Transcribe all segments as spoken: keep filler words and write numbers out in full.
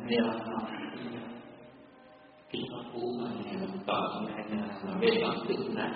Đây là kinh pháp cú mà tổng này là về tổng tự ngã.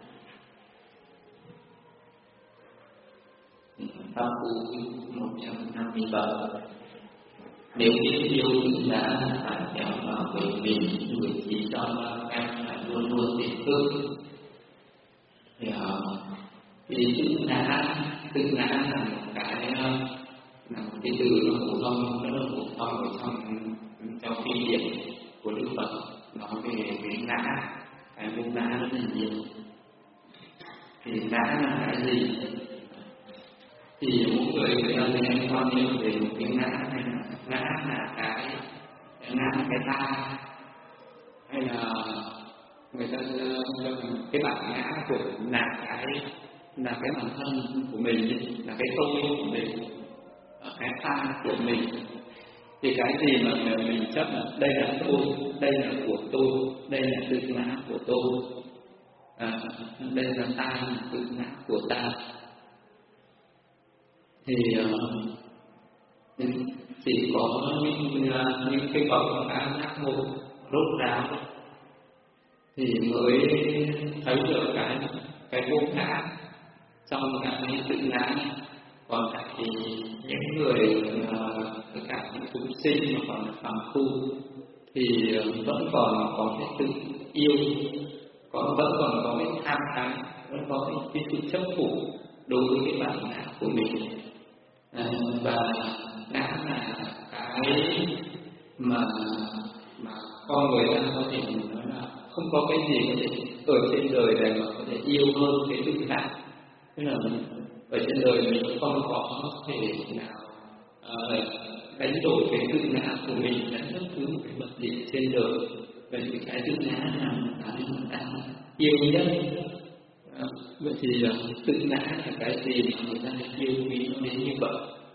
Pháp cú một trăm năm mươi bảy. Nếu biết yêu tự ngã phải kéo vào về mình, người chỉ cho em phải luôn luôn tỉnh thức. Thì thì tự ngã, tự ngã là một cái là một cái từ nó phổ thông, nó là phổ thông ở trong trong kinh điển của Đức Phật nói về cái ngã, cái vô ngã rất là nhiều. Thì ngã là cái gì? Thì mỗi người người ta sẽ quan niệm về một cái ngã này là ngã là cái, cái ngã là cái ta, hay là người ta cái bản ngã của là cái là cái bản thân của mình, là cái tôi của mình, cái ta của mình. Thì cái gì mà mình chấp là đây là tôi, đây là của tôi, đây là tự ngã của tôi, à, đây là ta, là tự ngã của ta, thì uh, chỉ có những, uh, những cái bậc đã giác ngộ rốt ráo thì mới thấy được cái cái vô ngã trong cái tự ngã. Còn lại thì những người tất cả những chúng sinh mà còn là phàm phu thì vẫn còn có cái tự yêu, còn vẫn còn có cái tham ái, vẫn có cái, cái sự chấp thủ đối với cái bản ngã của mình. À, và ngã là cái mà mà con người ta có thể nói là không có cái gì có thể ở trên đời này mà có thể yêu hơn cái tự ngã. Tức là ở trên đời mình không có thể nào uh, đánh đổi cái tự ngã của mình đánh bất cứ một cái vật gì trên đời. Vậy thì cái tự ngã là cái mà ta yêu nhất. Uh, vậy thì uh, tự ngã là cái gì mà người ta yêu quý nó đến như vậy?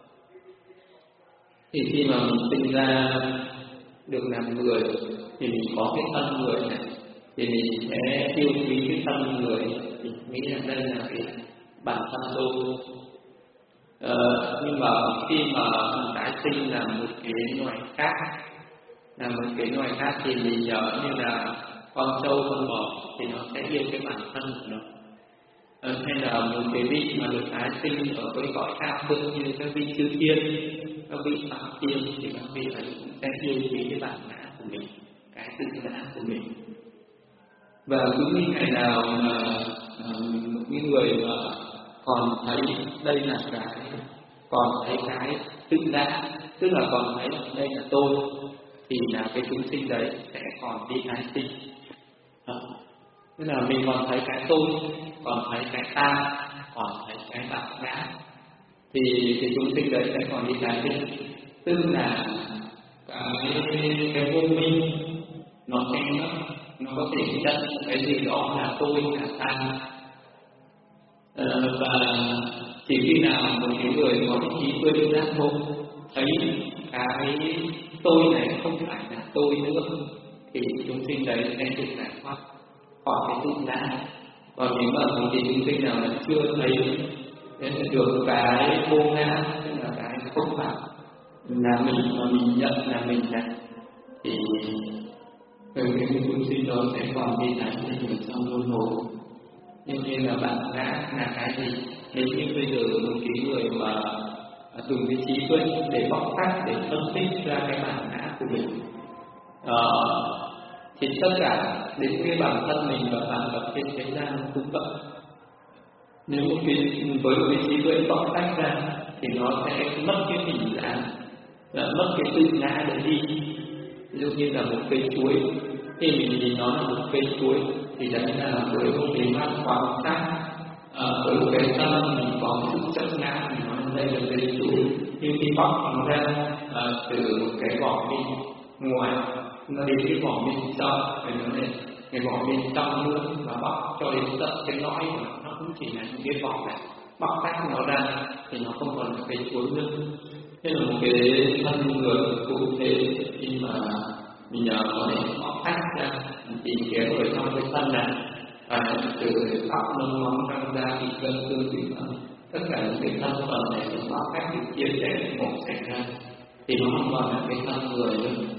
Thì khi mà mình sinh ra được làm người thì mình có cái thân người này, thì mình sẽ yêu quý cái thân người, mình nghĩ là đây là cái bản thân tôi. Ờ, nhưng mà khi mà tái sinh là một cái loài khác, là một cái loài khác thì mình nhớ như là con trâu con bò thì nó sẽ yêu cái bản thân của nó. Ờ, hay là một cái vị mà được tái sinh ở cái cõi cao hơn như các vị chư thiên, các vị phạm thiên thì các vị ấy cũng sẽ yêu quý cái bản ngã của mình, cái tự ngã của mình. Và cứ những ngày nào mà uh, những người mà còn thấy đây là cái, còn thấy cái tự ngã, tức là còn thấy đây là tôi, thì là cái chúng sinh đấy sẽ còn đi tái sinh. À, tức là mình còn thấy cái tôi, còn thấy cái ta, còn thấy cái bản ngã, thì thì chúng sinh đấy sẽ còn đi tái sinh. Tức là cái cái vô minh nó sẽ nó có thể nhận cái gì đó là tôi, là ta. Ờ, và chỉ khi nào một cái người có cái trí tuệ giác ngộ thấy cái tôi này không phải là tôi nữa thì chúng sinh đấy sẽ được giải thoát khỏi cái tự ngã. Còn nếu mà một cái chúng sinh nào là chưa thấy được cái vô ngã, tức là cái không phải là mình mà mình nhận là mình này, thì cái chúng sinh đó sẽ còn đi tái sinh ở trong luân hồi. Nhưng như là bản ngã là cái gì? Nếu như bây giờ một cái người mà dùng cái trí tuệ để bóc tách, để phân tích ra cái bản ngã của mình, uh, thì tất cả đến cái bản thân mình và bản vật trên thế gian cũng vậy. Nếu một cái với một cái trí tuệ bóc tách ra thì nó sẽ mất cái hình dáng, mất cái tự ngã để đi. Ví dụ như là một cây chuối, khi mình nhìn nó là một cây chuối thì đấy là với một cái mắt quan sát, với một cái tâm mình có sự chấp ngã, mình nói đây là cây chuối. Nhưng khi bóc nó ra uh, từ một cái vỏ bên ngoài nó đến cái vỏ bên trong, thì nó này cái vỏ bên trong nữa, và bóc cho đến tận cái lõi của nó, nó cũng chỉ là những cái vỏ này, bóc tách nó ra thì nó không còn là cây chuối nữa. Thế là một cái thân người cụ thể, khi mà mình nhờ có thể bóc tách ra, mình tìm kiếm ở trong cái thân này, và từ tóc lông móng răng da thịt gân xương thủy phân, tất cả những cái thân phần này được bóc tách được chia sẻ một sạch ra thì nó không còn là cái thân người nữa.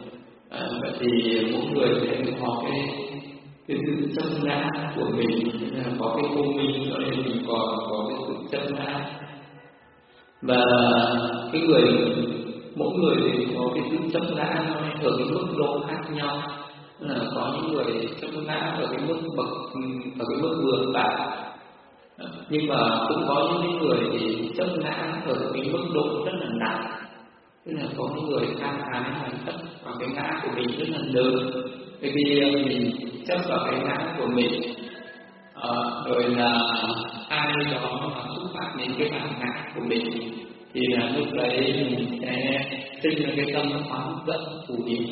vậy thì mỗi người sẽ có cái cái sự chấp ngã của mình, là có cái vô minh, cho nên mình còn có cái sự chấp ngã. Và cái người mỗi người thì có cái sự chấp ngã ở cái mức độ khác nhau. Là có những người chấp ngã ở cái mức bậc ở cái mức vừa phải, nhưng mà cũng có những người thì chấp ngã ở cái mức độ rất là nặng. Tức là có những người tham ái mà chấp vào cái ngã của mình rất là lớn, bởi vì mình chấp vào cái ngã của mình, à, rồi là ai đó mà xúc phạm đến cái bản ngã của mình thì là lúc đấy mình sẽ sinh ra cái tâm oán giận thù hằn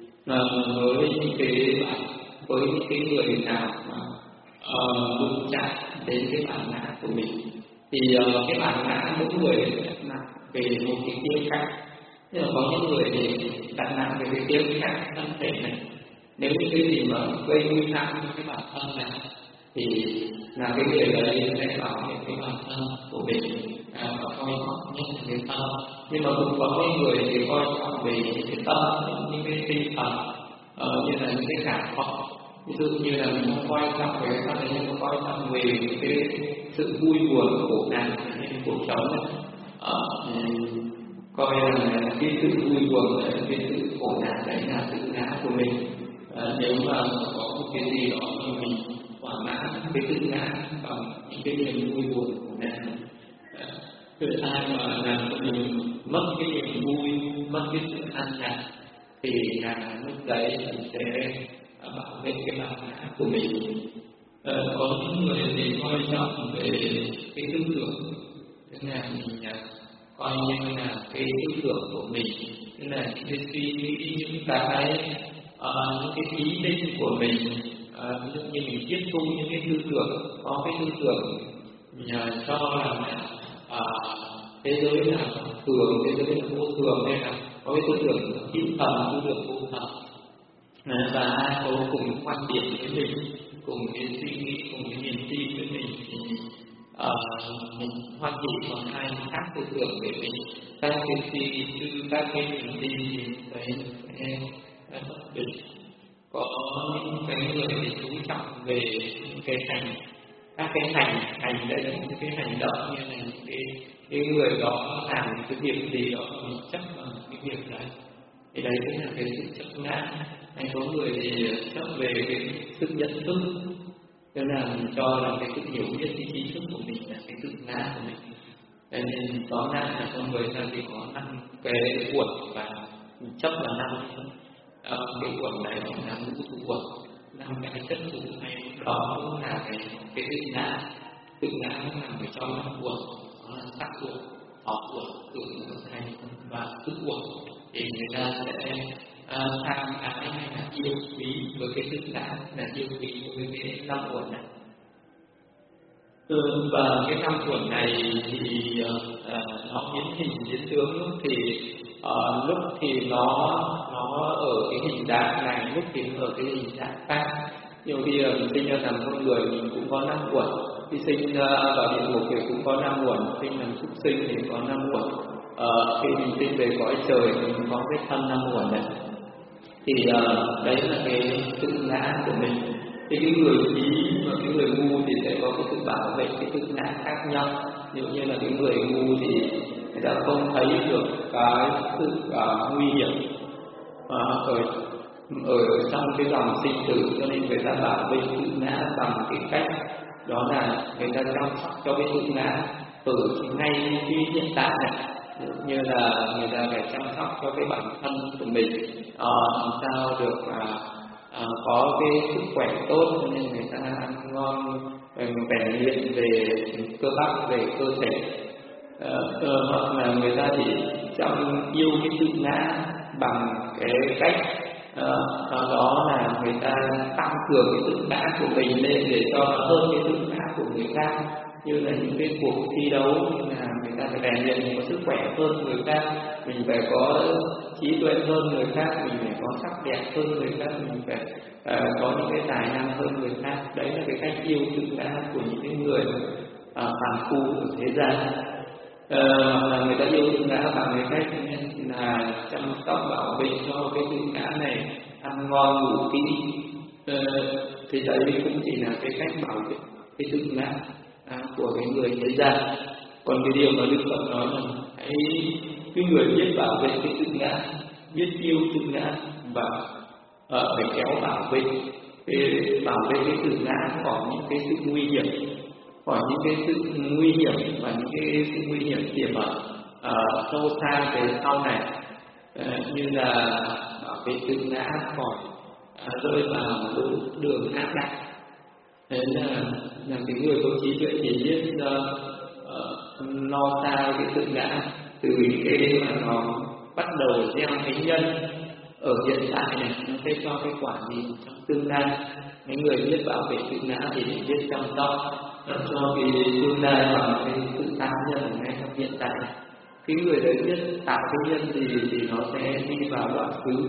với những cái bạn với những cái người nào mà đụng uh, chạm đến cái bản ngã của mình. Thì uh, cái bản ngã mỗi người đặt nặng về một cái khía cạnh. Nhưng mà có những người thì đặt nặng về cái khía cạnh thân thể này. Nếu như cái gì mà gây nguy hại cho cái bản thân này thì là cái người đấy sẽ bảo vệ cái bản thân của mình, à, và coi trọng nhất là cái tâm. Nhưng mà cũng có cái người thì coi trọng về cái tâm, những cái tinh thần, uh, như là những cái cảm thọ. Ví dụ như là mình không coi trọng về cái tâm này, nhưng mà coi trọng về cái sự vui buồn khổ nạn trong cuộc sống này. Uh, coi là cái sự vui buồn, cái sự khổ nạn đấy là tự ngã của mình. À, nếu mà có một cái gì đó thì mình thỏa mãn cái tự ngã bằng những cái niềm vui buồn khổ nạn. Rồi ai mà làm cho mình mất cái niềm vui, mất cái sự an lạc thì là lúc đấy mình sẽ bảo vệ cái bản ngã của mình. À, có những người thì coi trọng về cái tư tưởng, tức là mình coi như là cái tư tưởng của mình, tức là những cái suy nghĩ, những cái uh, những cái ý định của mình. Uh, ví dụ như mình tiếp thu những cái tư tưởng, có cái tư tưởng uh, cho rằng là uh, thế giới là thường, thế giới là vô thường, hay là có cái tư tưởng hữu thần, tư tưởng vô thần. Uh, và ai có cùng quan điểm với mình, cùng cái suy nghĩ, cùng cái niềm tin với mình thì Uh, mình hoan hỉ, còn ai khác tư tưởng về mình, các cái suy nghĩ, các cái niềm tin thì đấy sẽ bất định. Có những cái người thì chú trọng về những cái hành, các cái hành hành đây là những cái hành động, như là những cái, cái người đó làm cái việc gì đó mình chấp vào cái việc đấy, thì đấy cũng là cái sự chấp ngã. Hay có người thì chấp về cái sự nhận thức, cho nên là mình cho là cái sự hiểu biết, cái trí thức của mình là cái tự ngã của mình. Cho nên tóm lại là con người ta chỉ có năm cái uẩn, và mình chấp là năm uh, cái uẩn này là ngũ thủ uẩn, năm cái chất thủ này, đó cũng là cái cái tự ngã. Tự ngã nó nằm ở trong năm uẩn, đó là sắc uẩn, thọ uẩn, tưởng uẩn, hành và thức uẩn. Thì người ta sẽ uh, tham ái hay là yêu quý với cái tự ngã, là yêu quý với cái năm uẩn này. Ừ, và cái năm uẩn này thì uh, nó biến hình biến tướng, lúc thì uh, lúc thì nó nó ở cái hình dạng này, lúc thì nó ở cái hình dạng khác. Nhiều khi uh, mình sinh ra làm con người mình cũng có năm uẩn, khi sinh uh, vào địa ngục thì cũng có năm uẩn, sinh làm súc sinh thì có năm uẩn, uh, khi mình sinh về cõi trời thì mình có cái thân năm uẩn này. Thì uh, đấy là cái tự ngã của mình. Thì cái người trí và cái người ngu thì sẽ có cái sự bảo vệ cái tự ngã khác nhau. Ví dụ như là cái người ngu thì người ta không thấy được cái sự uh, nguy hiểm uh, ở ở trong cái dòng sinh tử, cho nên người ta bảo vệ tự ngã bằng cái cách đó là người ta chăm sóc cho cái tự ngã ở ngay khi hiện tại này. Như là người ta phải chăm sóc cho cái bản thân của mình, uh, làm sao được uh, À, có cái sức khỏe tốt, cho nên người ta ăn ngon, rèn luyện về cơ bắp, về cơ thể. À, hoặc là người ta chỉ trong yêu cái tự ngã bằng cái cách à, đó là người ta tăng cường cái tự ngã của mình lên để cho nó hơn cái tự ngã của người khác. Như là những cái cuộc thi đấu, như là người ta phải rèn luyện, mình có sức khỏe hơn người khác, mình phải có trí tuệ hơn người khác, mình phải có sắc đẹp hơn người khác, mình phải uh, có những cái tài năng hơn người khác. Đấy là cái cách yêu tự ngã của những cái người uh, phàm phu ở thế gian. Uh, là người ta yêu tự ngã bằng cái cách là chăm sóc bảo vệ cho cái tự ngã này ăn ngon ngủ kỹ, ờ, thì đấy cũng chỉ là cái cách bảo vệ cái tự ngã à, của cái người thế gian. Còn cái điều mà Đức Phật nói là hãy cái người biết bảo vệ cái tự ngã, biết yêu tự ngã và uh, phải kéo bảo vệ cái bảo vệ cái tự ngã khỏi những cái sự nguy hiểm, khỏi những cái sự nguy hiểm và những cái sự nguy hiểm tiềm ẩn uh, sâu xa về sau này, uh, như là bảo vệ tự ngã khỏi uh, rơi vào đường ác đạo. Thế là, là cái người có trí tuệ chỉ biết uh, uh, lo xa cái tự ngã từ cái mà nó bắt đầu gieo cái nhân ở hiện tại này, nó sẽ cho cái quả gì trong tương lai. Mấy người biết bảo vệ tự ngã thì biết chăm sóc cho cái tương lai bằng cái sự tạo nhân ở ngay trong hiện tại. Cái người đấy biết tạo cái nhân gì thì nó sẽ đi vào đoạn xứ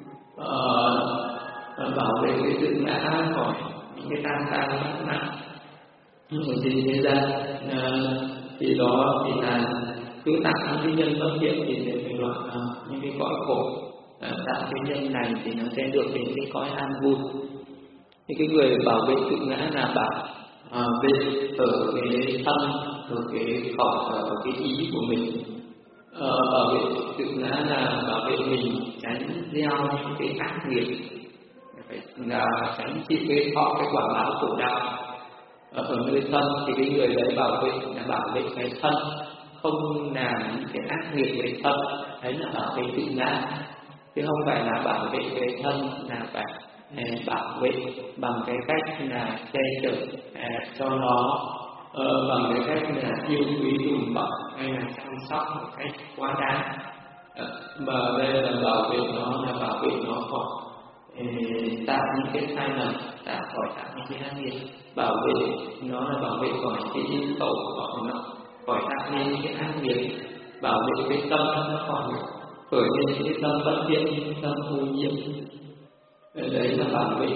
uh, bảo vệ cái tự ngã khỏi những cái tan tan nặng nặng ở trên thế gian. Uh, thì đó thì là cứ tạo những cái nhân bất thiện thì sẽ phải đoạn uh, những cái cõi khổ. À, tạo cái nhân này thì nó sẽ được đến cái cõi an vui. Thì cái người bảo vệ tự ngã là bảo à, vệ ở cái thân, ở cái khẩu, ở cái ý của mình. À, bảo vệ tự ngã là bảo vệ mình tránh gieo những cái ác nghiệp, phải là tránh chịu cái thọ cái quả báo khổ đau. À, ở nơi thân thì cái người đấy bảo vệ là bảo vệ cái thân, không làm những cái ác nghiệp về thân, đấy là bảo vệ tự ngã. Chứ không phải là bảo vệ cái thân là phải eh, bảo vệ bằng cái cách là che chở eh, cho nó uh, bằng cái cách là yêu quý đùm bọc hay là chăm sóc một cách quá đáng. Uh, mà đây là bảo vệ nó là bảo vệ nó khỏi eh, tạo những cái sai lầm, tạo khỏi tạo những cái ác nghiệp. Bảo vệ nó là bảo vệ khỏi cái khẩu khỏi nó, khỏi tạo nên những cái ác nghiệp. Bảo vệ cái tâm nó khỏi khởi lên cái tâm bất thiện, tâm ô nhiễm. Đấy là bảo vệ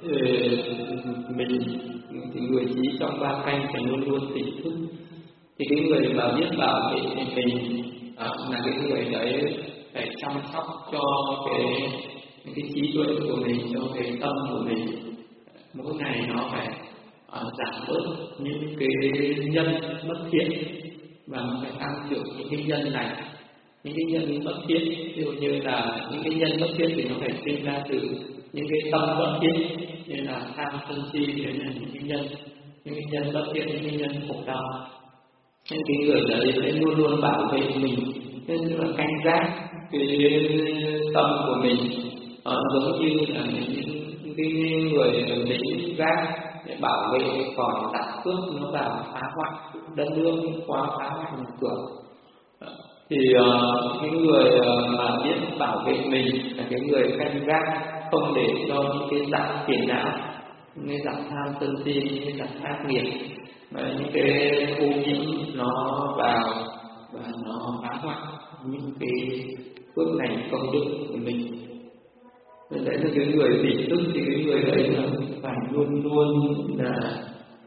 mình. Thì người trí trong ba canh phải luôn luôn tỉnh thức. Thì cái người mà biết bảo vệ mình à, là cái người đấy phải chăm sóc cho cái cái trí tuệ của mình, cho cái tâm của mình. Mỗi ngày nó phải à, giảm bớt những cái nhân bất thiện và phải tăng trưởng những cái nhân này. Những cái nhân bất thiện, ví dụ như là những cái nhân bất thiện thì nó phải sinh ra từ những cái tâm bất thiện, như là tham sân si, đấy là những cái nhân, những cái nhân bất thiện, những cái nhân khổ đau. Nên cái người đấy sẽ luôn luôn bảo vệ mình, nên là canh gác cái tâm của mình, à, giống như là những cái người lính gác để bảo vệ khỏi giặc cướp nó vào phá hoại đất nước, quá phá hoại nhà cửa. Thì uh, cái người uh, mà biết bảo vệ mình là cái người canh gác, không để cho những cái giặc phiền não, những cái giặc tham sân si, những cái giặc ác nghiệp, và những cái ô nhiễm nó vào và nó phá hoại những cái phước lành công đức của mình. Nên đấy là cái người tỉnh thức, thì cái người đấy là phải luôn luôn là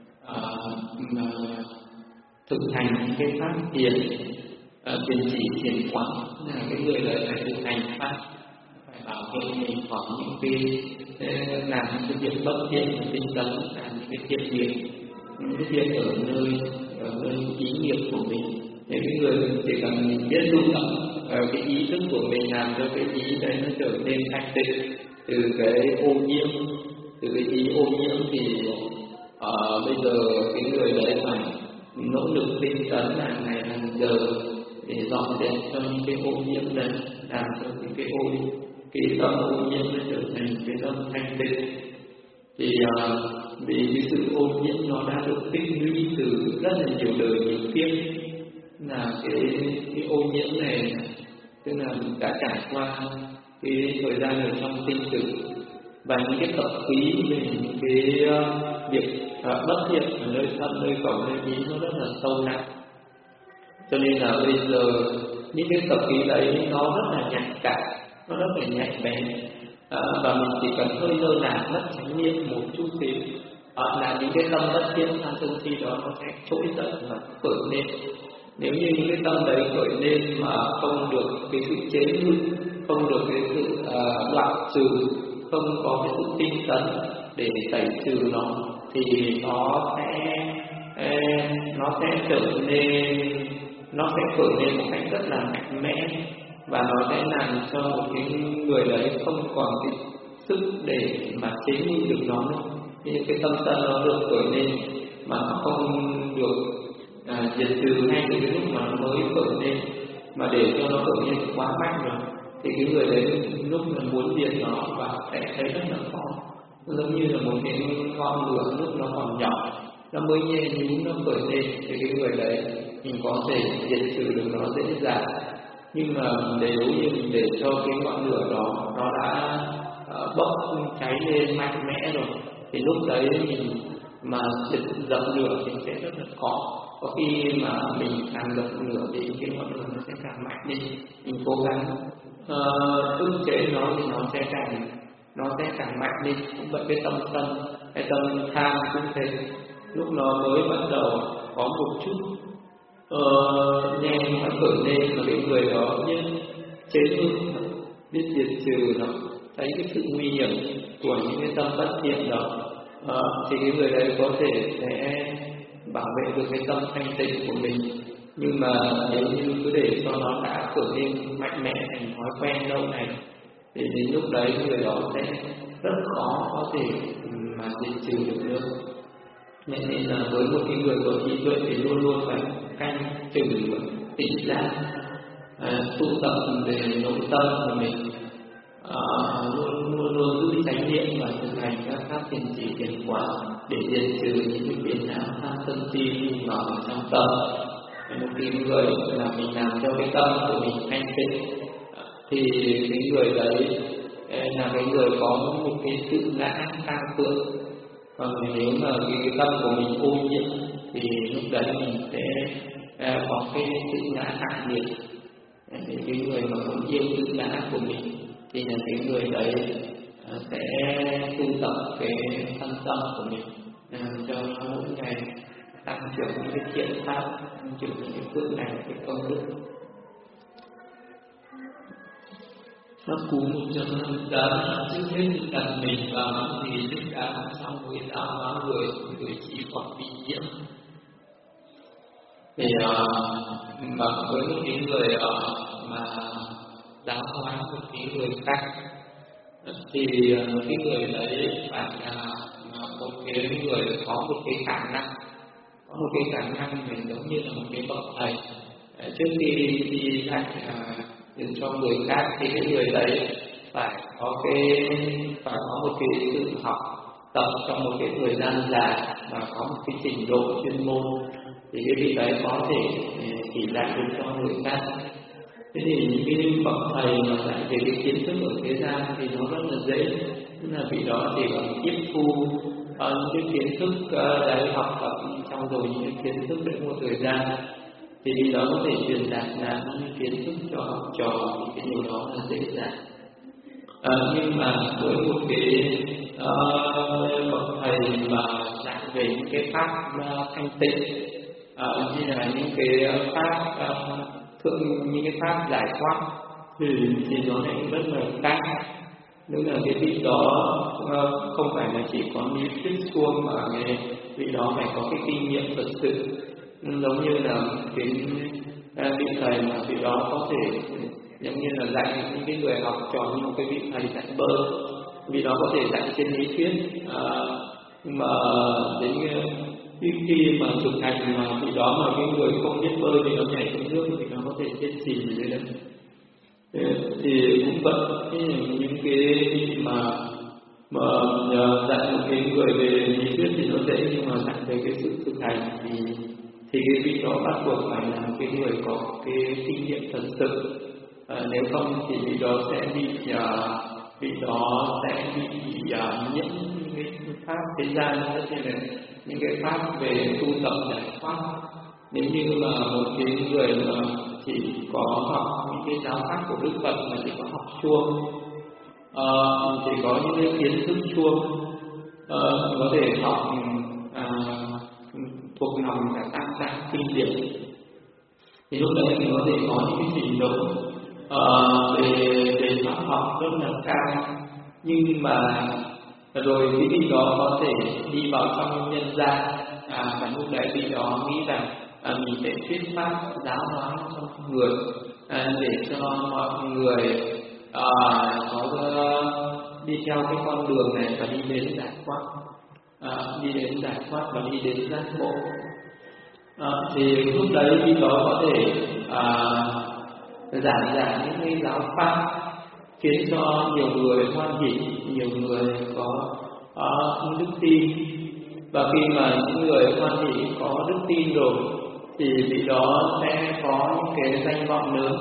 uh, thực hành những cái pháp thiền. Thiền chỉ thiền quán là cái người đấy phải thực hành pháp, phải bảo vệ mình khỏi những cái làm những cái việc bất thiện của tinh tấn, làm những cái thiện nghiệp, những cái thiện ở nơi ở nơi ý nghiệp của mình. Để cái người chỉ cần biết tu tập cái ý thức của mình, làm cho cái ý đấy nó trở nên thanh tịnh từ cái ô nhiễm, từ cái ý ô nhiễm thì uh, bây giờ cái người đấy phải nỗ lực tinh tấn hàng ngày hàng giờ để dọn dẹp cho những cái ô nhiễm này, làm cho những cái ô cái tâm ô nhiễm nó trở thành cái tâm thanh tịnh. Thì uh, vì cái sự ô nhiễm nó đã được tích lũy từ rất là nhiều đời nhiều kiếp, là cái cái ô nhiễm này, tức là mình đã trải qua cái thời gian ở trong sinh tử, và những cái tập khí về những cái uh, việc uh, bất thiện ở nơi thân, nơi khẩu, nơi ý nó rất là sâu nặng. Cho nên là bây giờ những cái tập khí đấy nó rất là nhạy cảm, nó rất là nhạy bén, à, và mình chỉ cần hơi lơ là mất chánh niệm một chút xíu à, là những cái tâm bất thiện tham sân si đó nó sẽ trỗi dậy và khởi lên. Nếu như những cái tâm đấy khởi lên mà không được cái sự chế ngự, không được cái sự uh, đoạn trừ, không có cái sự tinh tấn để tẩy trừ nó, thì nó sẽ nó sẽ trở nên nó sẽ trở nên một cách rất là mạnh mẽ, và nó sẽ làm cho một cái người đấy không còn cái sức để mà chế ngự được nó nữa. Những cái tâm sân nó được khởi lên mà nó không được à, diệt trừ ngay từ cái lúc mà nó mới khởi lên, mà để cho nó khởi lên quá mạnh rồi thì cái người đấy lúc mà muốn diệt nó và sẽ thấy rất là khó. Giống như là một cái ngọn lửa lúc nó còn nhỏ, nó mới nhe nhúm nó khởi lên thì cái người đấy mình có thể diệt trừ được nó dễ dàng. Nhưng mà nếu như mình để cho cái ngọn lửa đó nó đã uh, bốc cháy lên mạnh mẽ rồi thì lúc đấy mình mà diệt dập lửa thì sẽ rất là khó. Có khi mà mình càng dập lửa thì cái ngọn lửa nó sẽ càng mạnh đi. Mình cố gắng uh, ức chế nó thì nó sẽ càng nó sẽ càng mạnh đi. Cũng vậy, cái tâm sân, cái tâm tham cũng thế. Lúc nó mới bắt đầu có một chút uh, nhanh nó khởi lên mà cái người đó biết chế ngự, biết diệt trừ nó, thấy cái sự nguy hiểm của những cái tâm bất thiện đó, uh, thì cái người đấy có thể sẽ bảo vệ được cái tâm thanh tịnh của mình. Nhưng mà nếu như cứ để cho nó đã khởi lên mạnh mẽ thành thói quen lâu này thì đến lúc đấy người đó sẽ rất khó có thể mà diệt trừ được nữa. Nên là với một cái người có trí tuệ thì luôn luôn phải canh chừng tỉnh giác, à, tu tập về nội tâm của mình, à, luôn luôn luôn giữ chánh niệm và thực hành các pháp thiền chỉ thiền quán để diệt trừ những cái phiền não tham sân si ngỏ ở trong tâm. Một cái người là mình làm cho cái tâm của mình thanh tịnh thì cái người đấy là cái người có một cái sự ngã cao thượng. Còn nếu mà cái, cái tâm của mình ô nhiễm thì lúc đấy mình sẽ à, có cái sự ngã hạ nhiệt. Thì cái người mà không yêu tự ngã của mình thì là cái người đấy à, sẽ tu tập cái thân tâm của mình à, cho nó mỗi ngày tăng trưởng những cái thiện pháp, tăng trưởng những cái phước này, cái công đức. Nó cú một trăm năm tám trước hết đặt mình vào những gì thích đáng, xong rồi tạo hóa người người chỉ còn bị nhiễm. Thì uh, mà với một cái người uh, mà giáo hóa một cái người khác thì uh, cái người đấy phải uh, một cái người có một cái khả năng, có một cái khả năng mình giống như là một cái bậc thầy. Uh, trước khi đi dạy uh, cho người khác thì cái người đấy phải có cái phải có một cái sự học tập trong một cái thời gian dài và có một cái trình độ chuyên môn thì cái vị đấy có thể chỉ dạy được cho người khác. Thế thì những cái bậc thầy mà dạy về cái kiến thức ở thế gian thì nó rất là dễ, tức là vị đó chỉ cần tiếp thu uh, những cái kiến thức uh, đấy, học tập trong rồi những cái kiến thức đấy một thời gian thì vị đó có thể truyền đạt ra những kiến thức cho học trò, thì cái điều đó là dễ dàng. À, nhưng mà với một cái uh, bậc thầy mà dạy về những cái pháp uh, thanh tịnh, uh, như là những cái pháp uh, thượng, những cái pháp giải thoát thì thì nó lại rất là khác. Nếu là cái vị đó uh, không phải là chỉ có lý thuyết suông mà cái vị đó phải có cái kinh nghiệm thật sự. Giống như là cái vị thầy mà vị đó có thể giống như là dạy những cái người học trò như một cái vị thầy dạy bơi, vị đó có thể dạy trên lý thuyết, à, mà đến khi, khi mà thực hành mà vị đó mà cái người không biết bơi thì nó nhảy xuống nước thì nó có thể chết chìm ở dưới đấy. Thì cũng vậy, những cái mà mà dạy một cái người về lý thuyết thì nó dễ, nhưng mà dạy về cái sự thực hành thì thì cái vị đó bắt buộc phải là một cái người có cái kinh nghiệm thật sự. À, nếu không thì vị đó sẽ bị uh, vị đó sẽ bị uh, nhiễm những cái pháp thế gian, tất nhiên là những cái pháp về tu tập giải thoát. Nếu như mà một cái người mà chỉ có học những cái giáo pháp của Đức Phật mà chỉ có học suông, uh, chỉ có những cái kiến thức suông, uh, có thể học uh, thuộc lòng cả tam tạng kinh điển, thì lúc đấy mình có thể có những cái trình độ uh, về về pháp học rất là cao, Nhưng mà rồi cái vị đó có thể đi vào trong nhân gian, à, và lúc đấy vị đó nghĩ rằng à, mình sẽ thuyết pháp giáo hóa cho mọi người, à, để cho mọi người à, có uh, đi theo cái con đường này và đi đến giải thoát, à, đi đến giải thoát và đi đến giác ngộ. À, thì lúc đấy vị đó có thể à, giảng giảng những cái giáo pháp khiến cho nhiều người hoan hỷ, nhiều người có uh, đức tin. Và khi mà những người hoan hỷ có đức tin rồi thì vị đó sẽ có những cái danh vọng lớn,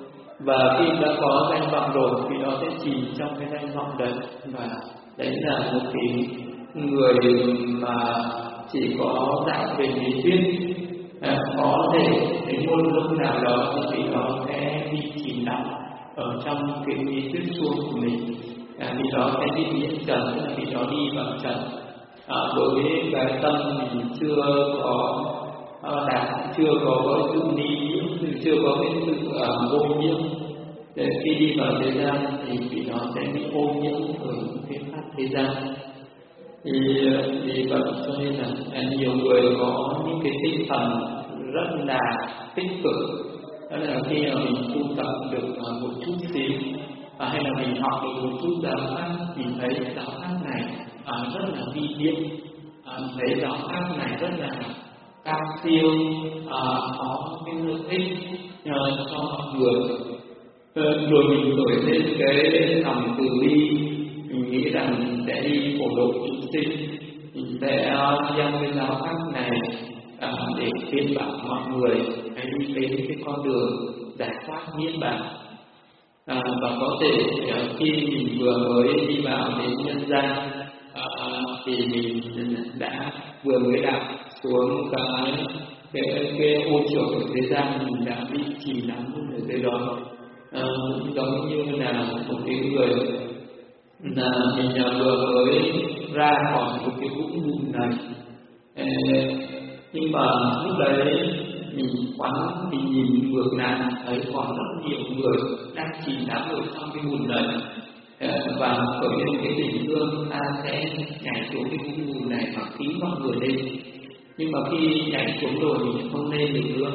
và khi đã có danh vọng rồi vị đó sẽ chìm trong cái danh vọng đấy. Và đấy là một cái người mà chỉ có dạy về lý thuyết, à, có thể đến một lúc nào đó thì vị đó sẽ bị chìm đắm ở trong cái lý thuyết suông của mình, à, vị đó sẽ bị nhiễm trần, tức là vị đó đi vào trần. À, đối với cái tâm mình chưa có à, đạt, chưa có cái sự ni, chưa có cái sự uh, ô nhiễm, để khi đi vào thế gian thì vị đó sẽ bị ô nhiễm bởi cái pháp thế gian. Thì vì vậy cho nên là à, nhiều người có những cái tinh thần rất là tích cực, đó là khi mà mình tu tập được uh, một chút xíu, à, hay là mình học được một chút giáo pháp, mình thấy giáo pháp này à, rất là vi diệu, à, thấy giáo pháp này rất là cao siêu, à, có cái lợi ích uh, cho mọi người. Uh, rồi mình nổi lên cái lòng từ bi, mình nghĩ rằng mình sẽ đi phổ độ chúng sinh, mình sẽ uh, dâng cái giáo pháp này uh, để khuyên bảo mọi người hãy đi đến cái con đường giải thoát niết bàn. À, và có thể uh, khi mình vừa mới đi vào đến nhân gian uh, thì mình đã vừa mới đạp xuống cái cái cái ô trượt của thế gian, mình đã bị chìm đắm ở dưới đó. Uh, giống như là một cái người là mình vừa mới ra khỏi một cái vũng bùn này, uh, nhưng mà lúc đấy mình quán, mình nhìn ngược lại thấy còn rất nhiều người đang chìm đắm ở trong cái bùn này, và khởi lên cái tình thương ta sẽ nhảy xuống cái vũng bùn này và cứu mọi người lên. Nhưng mà khi nhảy xuống rồi mình không lên được nữa.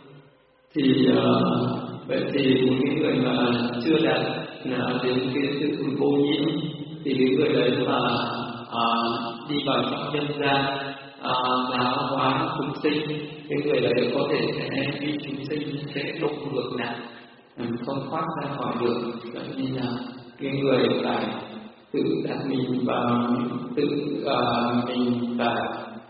Thì uh, vậy thì một cái người mà chưa đạt là đến cái sự vô nhiễm thì cái người đấy mà uh, đi vào trong nhân gian uh, giáo hóa chúng sinh, cái người đấy có thể sẽ bị chúng sinh sẽ đụng ngược lại, không thoát ra khỏi được. Vậy nên là cái người phải tự đặt mình vào, tự uh, mình phải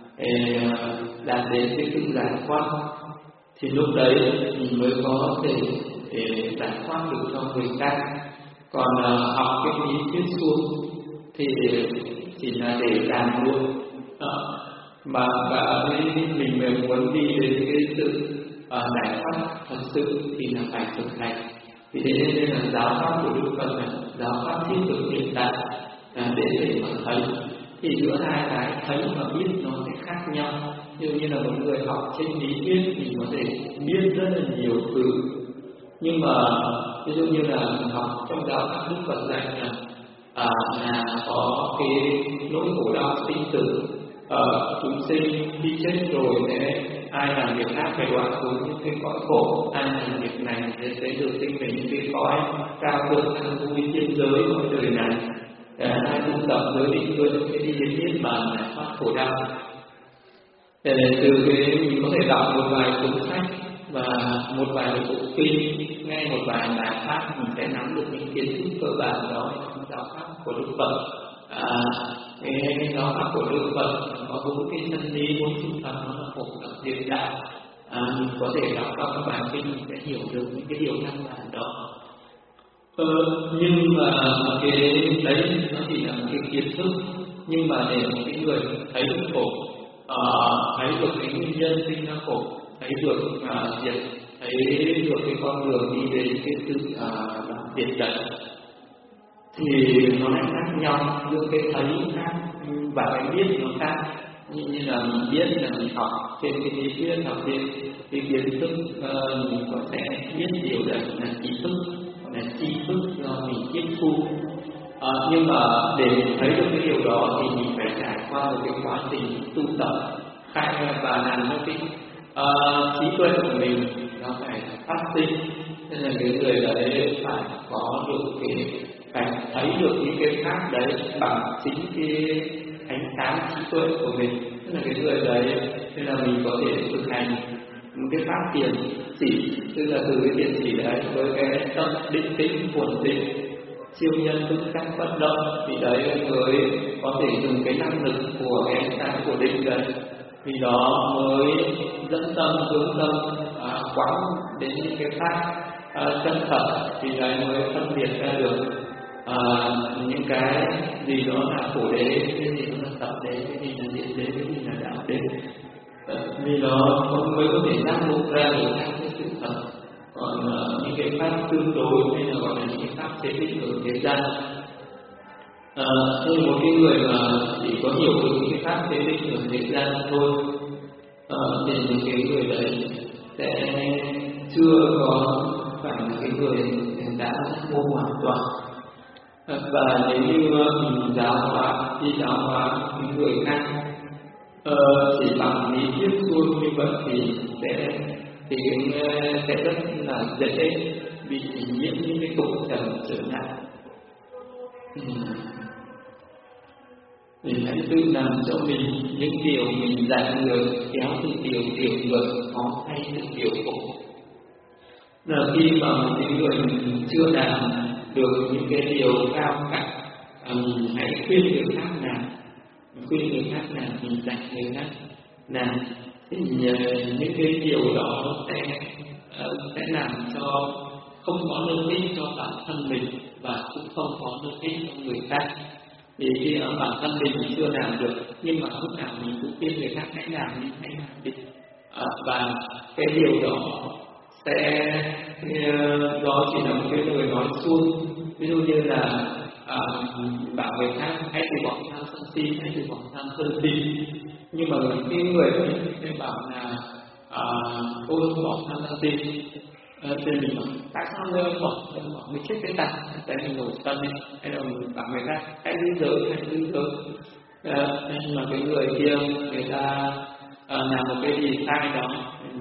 uh, đạt đến cái sự giải thoát, thì lúc đấy mình mới có thể để giải thoát được cho người khác. Còn uh, học cái lý thuyết suông thì chỉ là để làm luôn, uh, mà và mình mình muốn đi đến cái sự uh, giải thoát thật sự thì là phải thực hành. Vì thế nên là giáo pháp của Đức Phật là giáo pháp thiết thực hiện tại, à, để để mà thấy. Thì giữa hai cái thấy và biết nó sẽ khác nhau. Như như là một người học trên lý thuyết thì có thể biết rất là nhiều thứ, nhưng mà ví dụ như là học trong giáo pháp Đức Phật dạy là à, là có cái nỗi khổ đau sinh tử, à, chúng sinh khi chết rồi sẽ ai làm việc khác phải đoạn xuống những cái cõi khổ, ai làm việc này thì sẽ được sinh về những cái cõi cao thượng an vui thiên giới của đời này, ai tu tập giới định tuệ sẽ đi đến niết bàn giải thoát khổ đau. Để từ cái mình có thể đọc một vài cuốn sách và một vài bộ kinh, nghe một vài bài pháp, mình sẽ nắm được những kiến thức cơ bản đó trong giáo pháp của Đức Phật. À, cái giáo pháp của Đức Phật có bốn cái chân lý, bốn trung tâm, nó là phổ cập hiện đại. À, mình có thể đọc các bài kinh mình sẽ hiểu được những cái điều căn bản đó. Ờ, nhưng mà cái đấy nó chỉ là một cái kiến thức, nhưng mà để một cái người thấy được khổ, uh, thấy được cái nguyên nhân sinh ra khổ, thấy được uh, diệt, thấy được cái con đường đi đến cái sự uh, diệt tận, thì nó lại khác nhau. Giữa cái thấy khác và cái biết nó khác. Như, như là mình biết là mình học trên cái lý thuyết, học trên cái kiến thức, uh, mình có thể biết điều đấy là trí thức, là tri thức do mình tiếp thu. À, nhưng mà để mình thấy được cái điều đó thì mình phải trải qua một cái quá trình tu tập khai và làm cho cái uh, trí tuệ của mình nó phải phát sinh. Nên là cái người đấy phải có được cái, phải thấy được những cái pháp đấy bằng chính cái ánh sáng trí tuệ của mình. Tức là cái người đấy, nên là mình có thể thực hành một cái pháp tiền chỉ, tức là từ cái tiền chỉ đấy với cái tâm định tĩnh thuần tịnh siêu nhân vững chắc bất động, thì đấy mới có thể dùng cái năng lực của cái ánh sáng của định đấy, vì đó mới dẫn tâm hướng tâm à, quán đến những cái pháp à, chân thật, thì đấy mới phân biệt ra được à, những cái gì đó là khổ đế, cái gì đó là tập đế, cái gì là diệt đế, cái gì là đạo đế. À, vì nó mới có thể giác ngộ ra được các cái sự thật. Còn uh, những cái pháp tương đối hay là gọi là những cái pháp chế định ở thế gian, uh, như một cái người mà chỉ có hiểu được những cái pháp chế định ở thế gian thôi, uh, thì những cái người đấy sẽ chưa có phải là cái người đã vô hoàn toàn. Uh, và nếu như mình giáo hóa, đi giáo hóa những người khác uh, chỉ bằng lý thuyết suông như vậy thì sẽ thì sẽ rất là dễ bị nhiễm những cái tục trần trở lại. Mình hãy tự làm cho mình những điều mình dạy người, kéo từ điều điều người có hay từ điều khổ. Là khi mà một cái người chưa làm được những cái điều cao cả, mình hãy khuyên người khác làm, khuyên người khác làm, mình dạy người khác làm, thì những cái điều đó sẽ uh, sẽ làm cho không có lợi ích cho bản thân mình và cũng không có lợi ích cho người khác. Vì khi ở bản thân mình chưa làm được, nhưng mà lúc nào mình cũng khuyên người khác hãy làm đi, hãy làm đi. Uh, và cái điều đó sẽ uh, đó chỉ là một cái lời nói suông. Ví dụ như là uh, bảo người khác hãy từ bỏ tham sân si, hãy từ bỏ tham sân si, nhưng mà cái người ấy bảo là à, tôi không bỏ tham sân si, thì mình bảo tại sao ngươi bỏ, bỏ mình chết cái ta, tại mình nổi sân ấy, hay là mình bảo người khác hãy giữ giới, hãy giữ giới, à, nhưng mà cái người kia người ta à, làm một cái gì sai đó,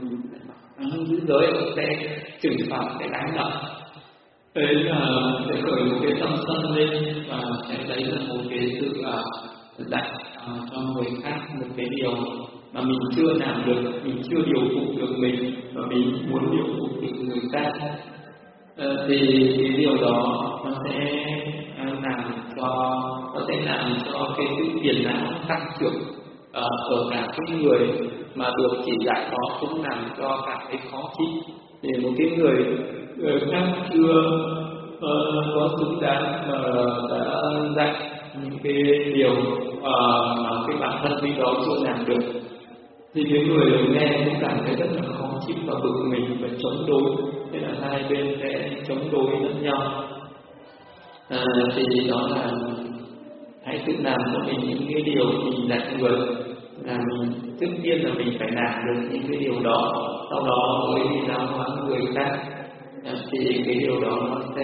mình giữ giới sẽ trừng phạt, sẽ đánh đập. Đấy là sẽ khởi một cái tâm sân lên và sẽ lấy ra một cái sự uh, dạy uh, cho người khác một cái điều mà mình chưa làm được, mình chưa điều phục được mình và mình muốn điều phục được người khác. Uh, thì cái điều đó nó sẽ uh, làm cho nó sẽ làm cho cái sự phiền não tăng trưởng uh, ở cả cái người mà được chỉ dạy đó, cũng làm cho cả cái khó chịu. Thì một cái người người khác chưa uh, có xứng đáng mà đã dạy những cái điều uh, mà cái bản thân mình đó chưa làm được, thì cái người nghe cũng cảm thấy rất là khó chịu và bực mình và chống đối, thế là hai bên sẽ chống đối lẫn nhau. À, thì đó là hãy tự làm cho mình những cái điều mình dạy người, là mình trước tiên là mình phải làm được những cái điều đó, sau đó mới đi giáo hóa người khác. À, thì cái điều đó nó sẽ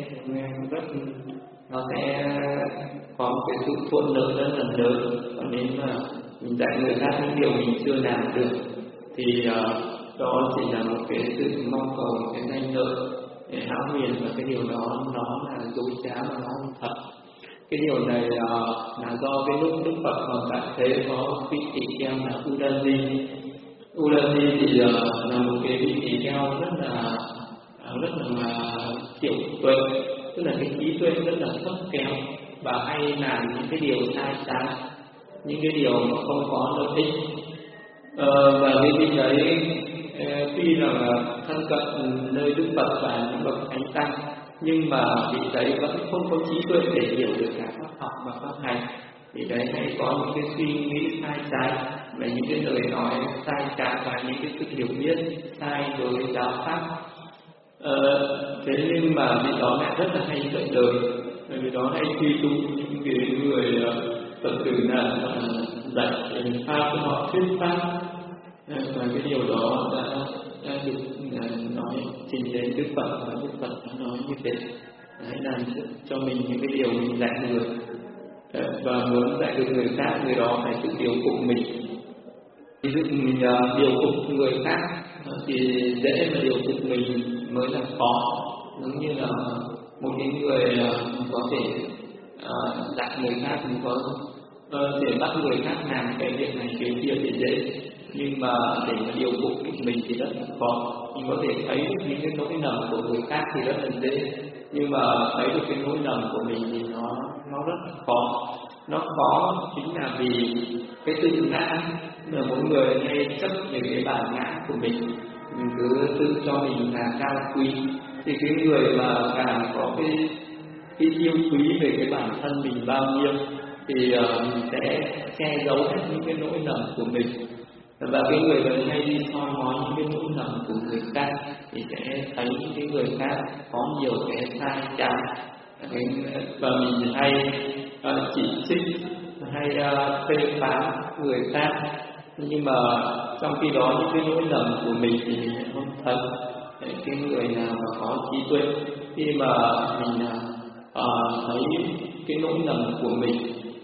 rất nó sẽ có một cái sự thuận lợi rất là lớn. Còn nếu mà mình dạy người khác những điều mình chưa làm được thì uh, đó chỉ là một cái sự mong cầu, một cái danh lợi để hão huyền, và cái điều đó nó là dối trá và nó không thật. Cái điều này uh, là do cái lúc Đức Phật còn tại thế có vị tỳ kheo là Udaji. Udaji thì uh, là một cái vị tỳ kheo rất là uh, rất là uh, tiểu tuệ, tức là cái trí tuệ rất là thấp kém và hay làm những cái điều sai trái, những cái điều mà không có lợi ích. Ờ, và cái vị đấy tuy là thân cận nơi Đức Phật và những bậc thánh tăng, nhưng mà vị đấy vẫn không có trí tuệ để hiểu được cả pháp học và pháp hành. Vị đấy hay có những cái suy nghĩ sai trái và những cái lời nói sai trái và những cái sự hiểu biết sai đối với giáo pháp. Ờ, thế nhưng mà vị đó lại rất là hay dạy đời, bởi vì đó hay truy tu những cái người Phật tử nào dạy pháp của họ thuyết pháp, và cái điều đó đã, đã được nói trình đến Đức Phật, và Đức Phật đã nói như thế. hãy làm cho mình những cái điều mình dạy người, và muốn dạy được người khác, người đó phải tự điều phục mình. Ví dụ mình uh, điều phục người khác thì dễ, mà điều phục mình mới là khó. Giống như là một cái người uh, có thể uh, dạy người khác, mình có uh, thể bắt người khác làm cái việc này cái kia thì dễ, nhưng mà để mà điều phục mình thì rất là khó. Mình có thể thấy được những cái nỗi lầm của người khác thì rất là dễ, nhưng mà thấy được cái nỗi lầm của mình thì nó nó rất là khó. Nó khó chính là vì cái tự ngã, là mỗi người hay chấp về cái bản ngã của mình, mình cứ tự cho mình là cao quý. Thì cái người mà càng có cái cái yêu quý về cái bản thân mình bao nhiêu thì uh, mình sẽ che giấu hết những cái nỗi lầm của mình. Và cái người mà hay đi soi mói những cái nỗi lầm của người khác thì sẽ thấy những cái người khác có nhiều cái sai trái, và mình hay uh, chỉ trích, hay uh, phê phán người khác, nhưng mà trong khi đó những cái nỗi lầm của mình thì mình không thấy. Cái người nào mà có trí tuệ, khi mà mình uh, thấy cái nỗi lầm của mình,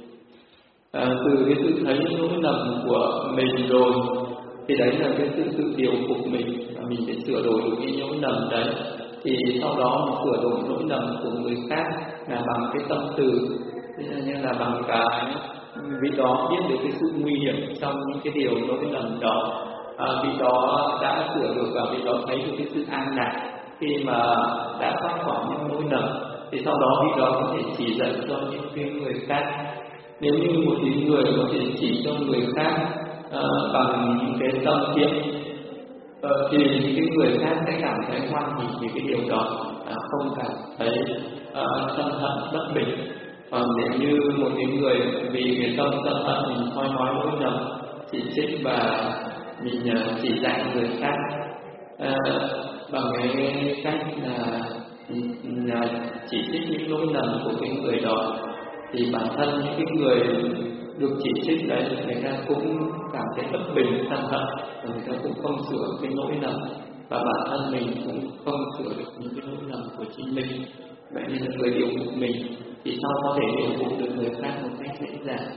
À, từ cái sự thấy nỗi lầm của mình rồi thì đấy là cái sự tự điều phục mình, và mình sẽ sửa đổi được cái nỗi lầm đấy. Thì sau đó mình sửa đổi nỗi lầm của người khác là bằng cái tâm từ, như là bằng cái vị đó biết được cái sự nguy hiểm trong những cái điều nỗi lầm đó. À, vị đó đã sửa được và vị đó thấy được cái sự an lạc khi mà đã thoát khỏi những nỗi lầm, thì sau đó vị đó có thể chỉ dạy cho những cái người khác. Nếu như một cái người có thể chỉ cho người khác uh, bằng những cái tâm thiện, uh, thì những cái người khác sẽ cảm thấy hoan hỉ về cái điều đó, uh, không cảm thấy uh, sân hận bất bình. Còn nếu như một cái người vì cái tâm sân hận mình soi mói lỗi lầm, chỉ trích và mình uh, chỉ dạy người khác uh, bằng cái cách là uh, chỉ trích những lỗi lầm của cái người đó, thì bản thân những cái người được chỉ trích đấy, người ta cũng cảm thấy bất bình, sân hận, và người ta cũng không sửa cái lỗi lầm, và bản thân mình cũng không sửa được những cái lỗi lầm của chính mình. Vậy nên là người điều phục mình thì sau có thể điều phục được người khác một cách dễ dàng.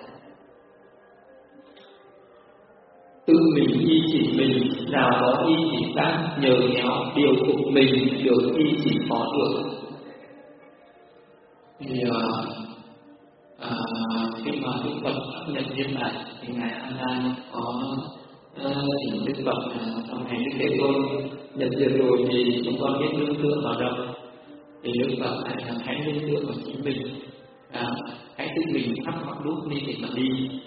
Tự mình y chỉ mình, nào có y chỉ khác, nhờ nhéo điều phục mình, được y chỉ có được. Thì uh, À, khi mà Đức Phật nhận viên lại thì ngài A Nan có thỉnh uh, Đức Phật uh, trong ngày Đức Thế Tôn nhận diện rồi thì chúng con biết nương tựa vào đâu, thì Đức Phật lại là hãy nương tựa vào chính mình, à, hãy tự mình thắp ngọn đuốc đi để mà đi.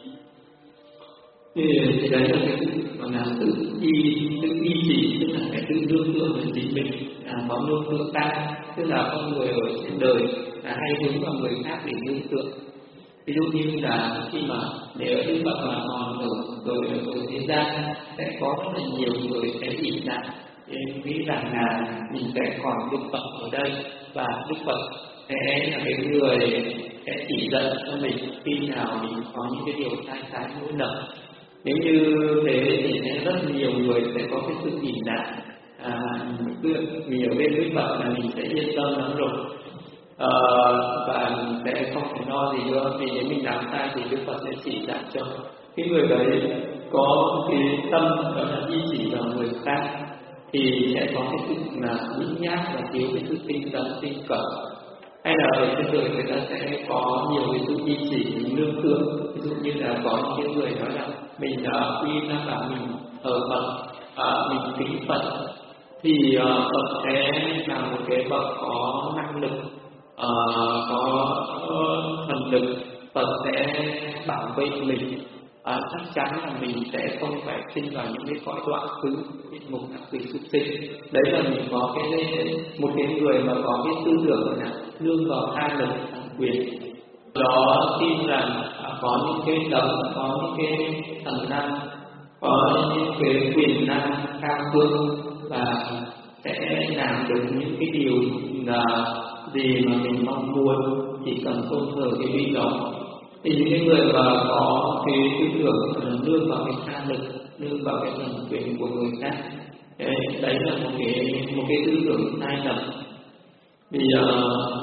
Thì, thì đấy là cái sự gọi là tự y tự y chỉ, tức là cái tự nương tựa vào chính mình, à, có nương tựa ta, tức là con người ở trên đời là hay hướng vào người khác để nương tựa. Ví dụ như là khi mà nếu Đức Phật mà còn ở rồi ở thế gian sẽ có rất là nhiều người sẽ bị nạn, nên nghĩ rằng là mình sẽ còn Đức Phật ở đây, và Đức Phật sẽ là cái người sẽ chỉ dẫn cho mình khi nào mình có những cái điều sai trái lỗi lầm. Nếu như thế thì sẽ rất nhiều người sẽ có cái sự bị nạn, à, mình ở bên Đức Phật là mình sẽ yên tâm lắm rồi. Uh, và sẽ không phải lo gì nữa, vì nếu mình làm sai thì Đức Phật sẽ chỉ dạy cho cái người đấy có cái tâm đó là duy trì vào người khác, thì sẽ có cái sự là nhút nhát và thiếu cái sự tinh tấn tinh cẩn. Hay là ở trên đời người ta sẽ có nhiều cái sự duy trì mình nương tựa, ví dụ như là có những người nói là mình đã quy ra bảo mình thờ Phật, uh, mình kính Phật, thì uh, Phật sẽ là một cái bậc có năng lực, Uh, có uh, thần lực, Phật sẽ bảo vệ mình, uh, chắc chắn là mình sẽ không phải sinh vào những cái cõi đoạn khứ, một các cái súc sinh. Đấy là mình có cái một cái người mà có cái tư tưởng là nương vào tha lực thằng quyền, đó tin rằng uh, có những cái đấng, có những cái thần năng, có những cái quyền năng cao cường, và sẽ làm được những cái điều là gì mà mình mong muốn, chỉ cần tôn thờ cái vị đó. Thì những cái người mà có cái tư tưởng nương vào cái tha lực, nương vào cái thần quyền của người khác, đấy là một cái một cái tư tưởng sai lầm. Vì uh,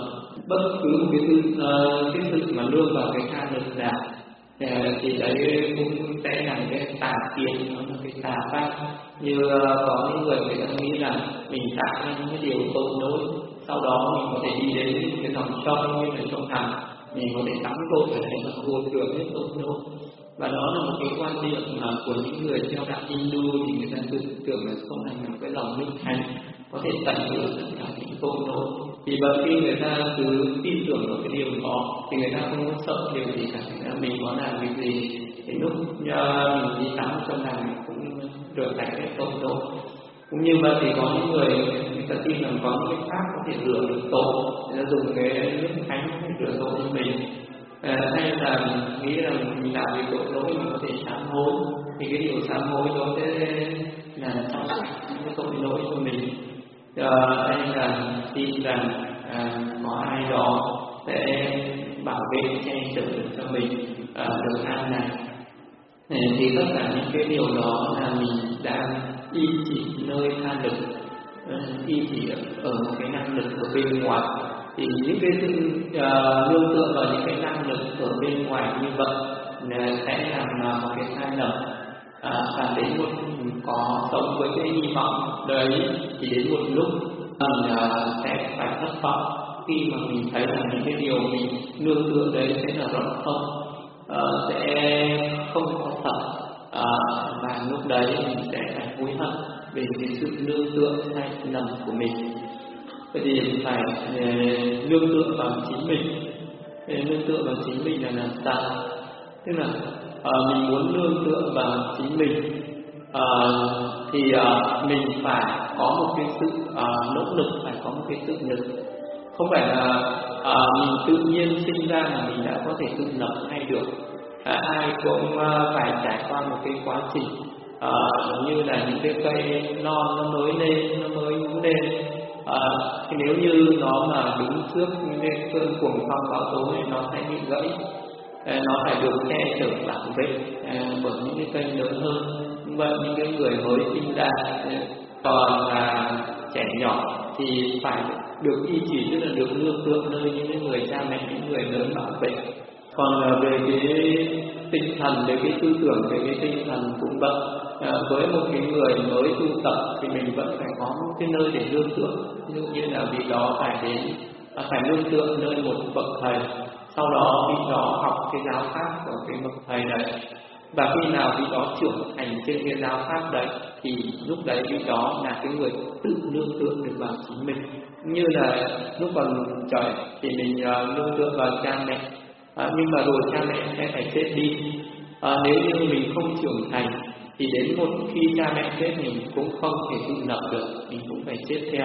bất cứ một cái sự uh, cái sự mà nương vào cái tha lực nào uh, thì đấy cũng sẽ là cái tà kiến, nó là cái tà pháp. Như uh, có những người người ta nghĩ là mình tạo ra những cái điều tội lỗi, sau đó mình có thể đi đến cái dòng sông như là sông Hằng, mình có thể tắm tội ở đấy và vô rửa hết tội lỗi. Và đó là một cái quan niệm mà của những người theo đạo Hindu, thì người ta tự tưởng là sông Hằng là một cái dòng nước thánh có thể tẩy rửa tất cả những tội lỗi. Vì vậy khi người ta cứ tin tưởng vào cái điều đó thì người ta không có sợ điều gì cả. Mình có làm việc gì thì lúc uh, mình đi tắm sông Hằng cũng rửa sạch hết tội lỗi. Cũng như vậy thì có những người người ta tin rằng có những cái pháp có thể rửa được tội, người ta dùng cái nước thánh để rửa tội cho mình. À, hay là nghĩ rằng mình làm việc tội lỗi mình có thể sám hối, thì cái điều sám hối đó sẽ là trong những cái tội lỗi của mình. À, hay là tin rằng à, có ai đó sẽ bảo vệ che chở được cho mình à, được an lạc. Thì tất cả những cái điều đó là mình đang y chỉ nơi tha lực, y chỉ ở một cái năng lực ở bên ngoài. Thì những cái sự uh, nương tựa vào những cái năng lực ở bên ngoài như vậy uh, sẽ làm uh, một cái sai lầm. Uh, và đến một có sống với cái hy vọng đấy thì đến một lúc mình uh, sẽ phải thất vọng khi mà mình thấy là những cái điều mình nương tựa đấy sẽ là rộng không, uh, sẽ không có thật. Uh, và lúc đấy mình sẽ phải hối hận về cái sự nương tựa sai lầm của mình. Vậy thì phải uh, nương tựa vào chính mình. uh, Nương tựa vào chính mình là làm sao? Tức là uh, mình muốn nương tựa vào chính mình uh, thì uh, mình phải có một cái sự uh, nỗ lực, phải có một cái sự lực. Không phải là uh, mình tự nhiên sinh ra là mình đã có thể tự lập hay được. À, ai cũng uh, phải trải qua một cái quá trình uh, giống như là những cái cây non nó mới lên, nó mới nhú lên. À, thì nếu như nó mà đứng trước những cái cơn cuồng phong bão tố thì nó sẽ bị gãy. À, nó phải được che chở bảo vệ à, bởi những cái cây lớn hơn. Vậy những cái người mới sinh ra còn là trẻ nhỏ thì phải được y chỉ, tức là được nương tựa nơi những cái người cha mẹ, những người lớn bảo vệ. Còn về cái tinh thần, về cái tư tưởng, về cái tinh thần cũng vậy. À, với một cái người mới tu tập thì mình vẫn phải có một cái nơi để nương tựa. Ví dụ như là vị đó phải đến à, phải nương tựa nơi một bậc thầy, sau đó vị đó học cái giáo pháp của cái bậc thầy đấy. Và khi nào vị đó trưởng thành trên cái giáo pháp đấy thì lúc đấy vị đó là cái người tự nương tựa được vào chính mình. Như là lúc còn trẻ thì mình uh, nương tựa vào cha mẹ. À, nhưng mà rồi cha mẹ sẽ phải chết đi. À, nếu như mình không trưởng thành thì đến một khi cha mẹ chết mình cũng không thể tự lập được, mình cũng phải chết theo.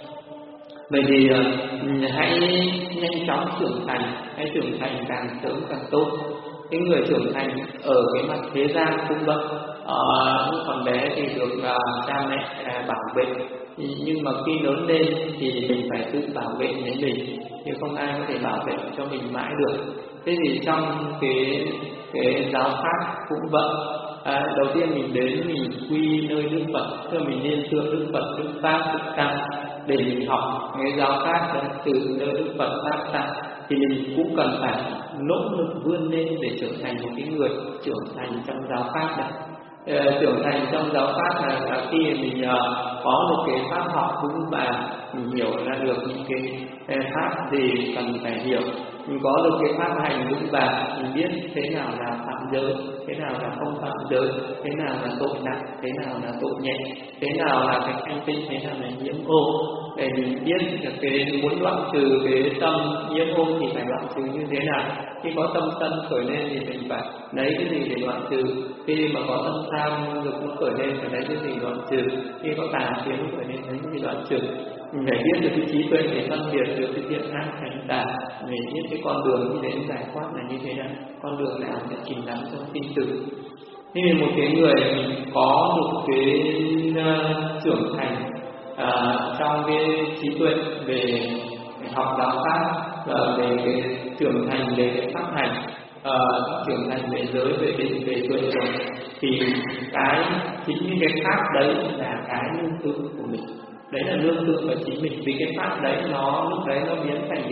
Vậy thì uh, hãy nhanh chóng trưởng thành, hãy trưởng thành càng sớm càng tốt. Cái người trưởng thành ở cái mặt thế gian cũng vậy. Uh, lúc còn bé thì được uh, cha mẹ uh, bảo vệ, nhưng mà khi lớn lên thì mình phải tự bảo vệ lấy mình, chứ không ai có thể bảo vệ cho mình mãi được. Thế thì trong cái cái giáo pháp cũng vậy. À, đầu tiên mình đến mình quy nơi Đức Phật, tức là mình nên thưa Đức Phật, Đức Pháp, Đức Tăng để mình học cái giáo pháp đó, từ nơi Đức Phật, Pháp, Tăng thì mình cũng cần phải nỗ lực vươn lên để trở thành một cái người trưởng thành trong giáo pháp này. Uh, trưởng thành trong giáo pháp là, là khi mình uh, có một cái pháp học vững vàng, mình hiểu ra được những cái, cái pháp gì cần phải hiểu, mình có được cái pháp hành vững vàng, mình biết thế nào là phạm giới, thế nào là không phạm giới, thế nào là tội nặng, thế nào là tội nhẹ, thế nào là cái thanh tinh, thế nào là nhiễm ô, để mình biết được cái muốn đoạn trừ cái tâm nhiễm ô thì phải đoạn trừ như thế nào. Khi có tâm sân khởi lên thì mình phải lấy cái gì để đoạn trừ, khi mà có tâm tham dục nó khởi lên phải lấy cái gì đoạn trừ, khi có tà kiến khởi lên lấy cái gì đoạn trừ. Mình phải biết được cái trí tuệ để phân biệt được cái thiện ác thành tà, mình biết cái con đường đi đến giải thoát là như thế nào, con đường nào sẽ chìm đắm trong sinh tử. Thế nên một cái người mình có được cái uh, trưởng thành uh, trong cái trí tuệ về học giáo pháp và về cái trưởng thành về cái pháp hành, uh, trưởng thành về giới, về định, về tuệ rồi thì cái chính những cái pháp đấy là cái nương tựa của mình. Đấy là nương tựa vào chính mình, vì cái pháp đấy nó lúc đấy nó biến thành cái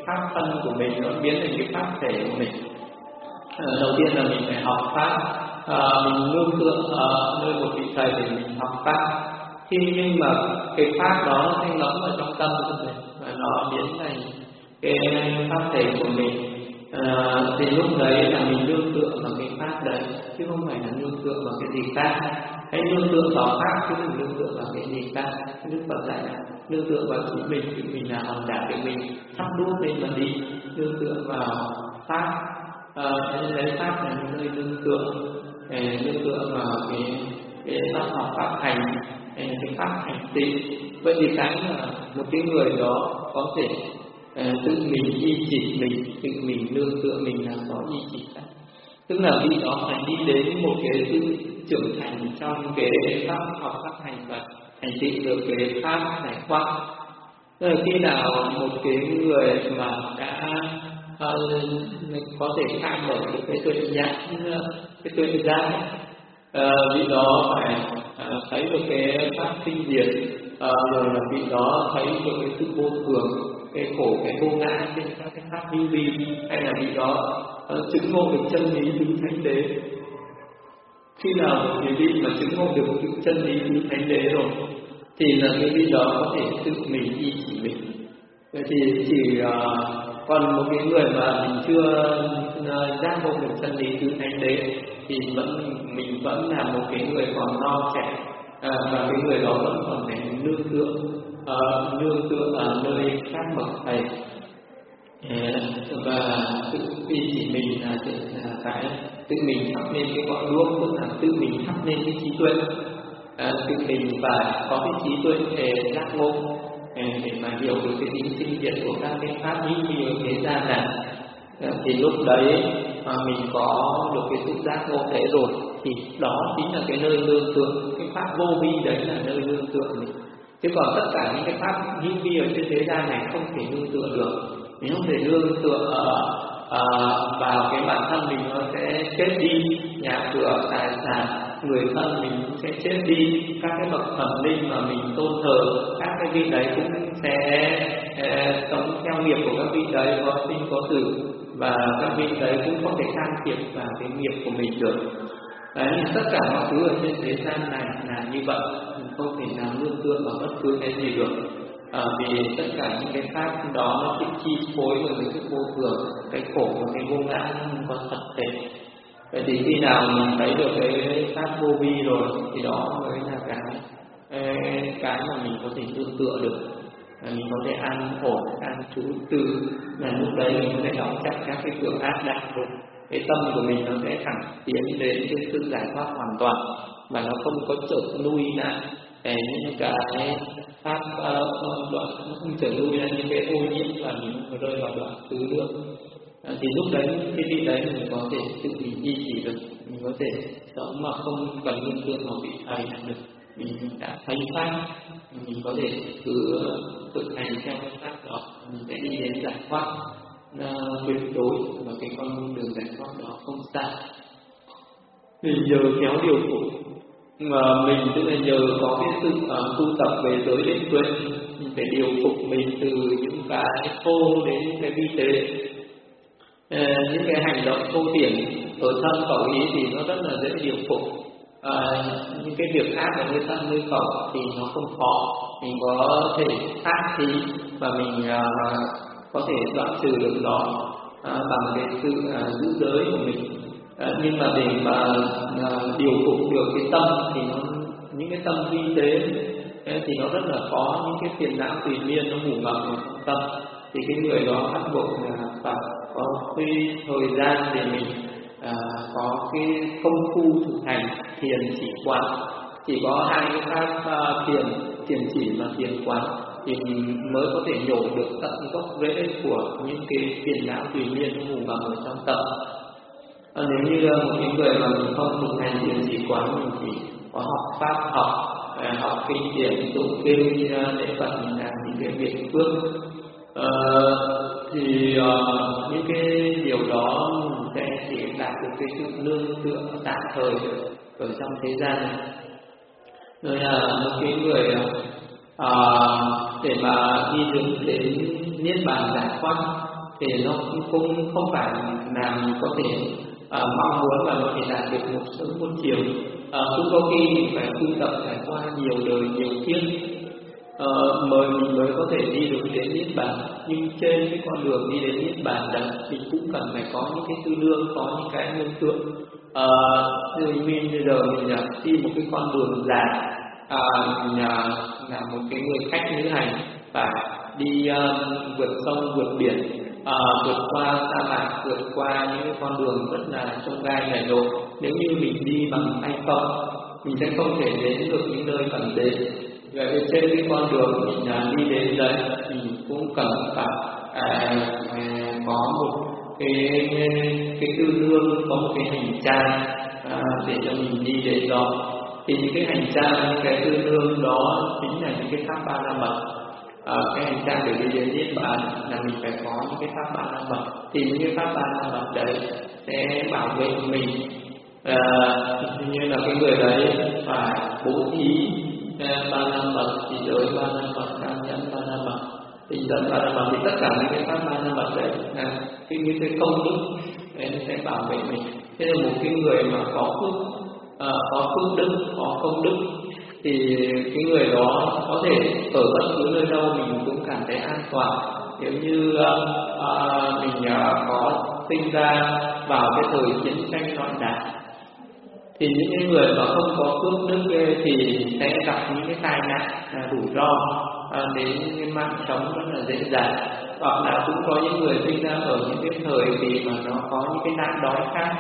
pháp thân của mình nó biến thành cái pháp thể của mình. À, đầu tiên là mình phải học pháp, à, mình nương tựa ở nơi một vị thầy để mình học pháp. Khi nhưng mà cái pháp đó nó sẽ ngấm vào trong tâm của mình và nó biến thành cái pháp thể của mình. À, thì lúc đấy là mình nương tựa vào cái pháp đấy chứ không phải là nương tựa vào cái gì khác. Hãy nương tựa vào pháp chứ đừng nương tựa vào cái gì khác. Đức Phật dạy là nương tựa vào chính mình, thì mình là hòn đảo để mình thắp đuốc lên mà đi. Nương tựa vào pháp, à, lấy pháp là nơi nương tựa, để nương tựa vào cái cái pháp học pháp hành, cái pháp hành tịnh. Vậy thì cái là một cái người đó có thể uh, tự mình y chỉ mình, tự mình nương tựa mình là có y chỉ pháp. Tức là vị đó phải đi đến một cái sự trưởng thành trong cái pháp học pháp hành và hành tịnh được cái pháp giải thoát. Tức là khi nào một cái người mà đã uh, có thể khai mở được cái tuệ giác, cái tuệ giác, uh, vị đó phải uh, thấy được cái pháp sinh diệt, uh, rồi là vị đó thấy được cái sự vô thường, cái khổ, cái vô ngã trên các cái pháp hữu vi, hay là vị đó uh, chứng ngộ được chân lý tứ thánh đế. Khi nào một cái vị mà chứng ngộ được cái chân lý tứ thánh đế rồi thì là cái vị đó có thể tự mình y chỉ mình. Vậy thì chỉ uh, còn một cái người mà mình chưa uh, giác ngộ được chân lý tứ thánh đế thì vẫn mình vẫn là một cái người còn non trẻ, à, và cái người đó vẫn còn phải nương tựa uh, nương tựa ở nơi các bậc thầy, uh, và tự y chỉ mình là, là phải tự mình thắp lên cái ngọn đuốc, tức là tự mình thắp lên cái trí tuệ. À, tự mình phải có cái trí tuệ để giác ngộ, để mà hiểu được cái tính sinh diệt của các cái pháp hữu vi ở thế gian này. À, thì lúc đấy mà mình có được cái sự giác ngộ đấy rồi thì đó chính là cái nơi nương tựa. Cái pháp vô vi đấy là nơi nương tựa mình. Chứ còn tất cả những cái pháp hữu vi ở trên thế gian này không thể nương tựa được. Mình không thể nương tựa ở À, vào cái bản thân mình nó sẽ chết đi, nhà cửa, tài sản, người thân mình cũng sẽ chết đi, các cái bậc thần linh mà mình tôn thờ, các cái vị đấy cũng sẽ eh, sống theo nghiệp của các vị đấy, có sinh có tử, và các vị đấy cũng không thể can thiệp vào cái nghiệp của mình được. Đấy, tất cả mọi thứ ở trên thế gian này là như vậy, mình không thể nào nương tựa vào bất cứ cái gì được. À, vì tất cả những cái pháp đó nó bị chi phối bởi cái vô thường, cái khổ và cái vô ngã không có thật thể. Vậy thì khi nào mình thấy được cái pháp vô vi rồi thì đó mới là cái cái mà mình có thể nương tựa được, mình có thể an ổn, an trú tư, là lúc đấy mình có thể đóng chặt các cái cửa ác đạo rồi. Cái tâm của mình nó sẽ thẳng tiến đến cái sự giải thoát hoàn toàn, mà nó không có chợt nuôi lại cái những cái pháp uh, đoạn, nó không trở nuôi ra những cái ô nhiễm và mình rơi vào đoạn tứ nữa. À, thì lúc đấy cái vị đấy mình có thể tự mình duy trì được, mình có thể sống mà không cần nương tựa vào vị thầy được. Mình đã thấy pháp, mình có thể cứ thực hành theo cái pháp đó, mình sẽ đi đến giải thoát uh, tuyệt đối, và cái con đường giải thoát đó không xa. Thì nhờ kéo điều phục mà mình tức là nhờ có cái sự uh, tu tập về giới định tuệ, mình phải điều phục mình từ những cái thô đến những cái vi tế. À, những cái hành động thô thiển ở thân khẩu ý thì nó rất là dễ điều phục. À, những cái việc ác ở nơi thân nơi khẩu thì nó không khó, mình có thể ác thì và mình uh, có thể đoạn trừ được đó uh, bằng cái sự uh, giữ giới của mình. À, nhưng mà để mà à, điều phục được cái tâm thì nó, những cái tâm vi tế thì nó rất là khó. Những cái phiền não tùy miên nó ngủ ngầm ở trong tâm, thì cái người đó bắt buộc là phải có cái thời gian để mình à, có cái công phu thực hành thiền chỉ quán. Chỉ có hai cái pháp uh, thiền thiền chỉ và thiền quán thì mình mới có thể nhổ được tận gốc rễ của những cái phiền não tùy miên nó ngủ ngầm ở trong tâm. À, nếu như một cái người mà mình không thực hành thiền chỉ quán, mình chỉ có học pháp học, à, học kinh điển, tụng kinh, lễ Phật, mình làm những cái việc phước, à, thì à, những cái điều đó mình sẽ chỉ đạt được cái sự nương tựa tạm thời ở trong thế gian này. Rồi là một cái người à, để mà đi đến đến niết bàn giải thoát thì nó cũng không phải là mình có thể à, mong muốn và có thể đạt được một sớm một chiều. À, cũng có khi mình phải tu tập trải qua nhiều đời nhiều kiếp à, mới mình mới có thể đi được đến niết bàn. Nhưng trên cái con đường đi đến niết bàn đó mình cũng cần phải có những cái tư lương, có những cái nương tựa. À, như mình bây giờ mình đi một cái con đường dài, à, mình là, là một cái người khách lữ hành phải đi uh, vượt sông vượt biển, uh, vượt qua sa mạc, vượt qua những cái con đường rất là trông gai nảy lộ. Nếu như mình đi bằng tay không, mình sẽ không thể đến được những nơi cần đến. Vậy trên cái con đường mình uh, đi đến đấy, mình cũng cần phải uh, có một cái cái tư lương, có một cái hành trang uh, để cho mình đi đến đó. Thì những cái hành trang, những cái tư lương đó chính là những cái pháp ba la mật. À, cái hành trang để đi đến niết bàn là mình phải có những cái pháp ba la mật. Thì những cái pháp ba la mật đấy sẽ bảo vệ mình. À, như là cái người đấy phải bố thí ba la mật, thì giới ba la mật, cam nhẫn ba la mật, tinh tấn ba la mật, thì tất cả những cái pháp ba la mật đấy là cái những cái công đức đấy sẽ bảo vệ mình. Thế là một cái người mà có phước, à, có phước đức, có công đức, thì cái người đó có thể ở bất cứ nơi đâu mình cũng cảm thấy an toàn. Nếu như uh, mình uh, có sinh ra vào cái thời chiến tranh loạn đạn, thì những cái người mà không có phước đức thì sẽ gặp những cái tai nạn, uh, rủi ro uh, đến cái mạng sống rất là dễ dàng. Hoặc là cũng có những người sinh ra ở những cái thời thì mà nó có những cái nạn đói khác.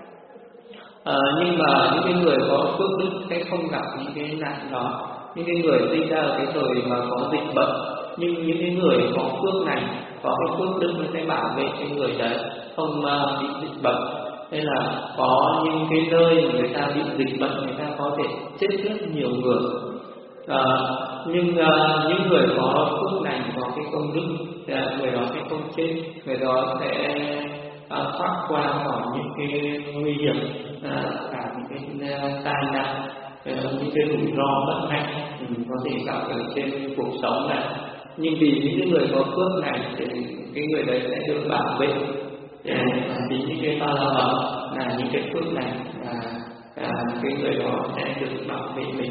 À, nhưng mà những cái người có phước đức sẽ không gặp những cái nạn đó. Những cái người sinh ra ở cái thời mà có dịch bệnh, nhưng những cái người có phước này, có cái phước đức nó sẽ bảo vệ cái người đấy không uh, bị dịch bệnh. Nên là có những cái nơi mà người ta bị dịch bệnh, người ta có thể chết rất nhiều người. À, nhưng uh, những người có phước này, có cái công đức, uh, người đó sẽ không chết, người đó sẽ uh, thoát qua khỏi những cái nguy hiểm, À, cả những cái uh, tai nạn, uh, những cái rủi ro bất hạnh mình có thể gặp ở trên cuộc sống này. Nhưng vì những cái người có phước này thì cái người đấy sẽ được bảo vệ. uh, vì những cái ba la mật là những cái phước này, và uh, cái người đó sẽ được bảo vệ mình.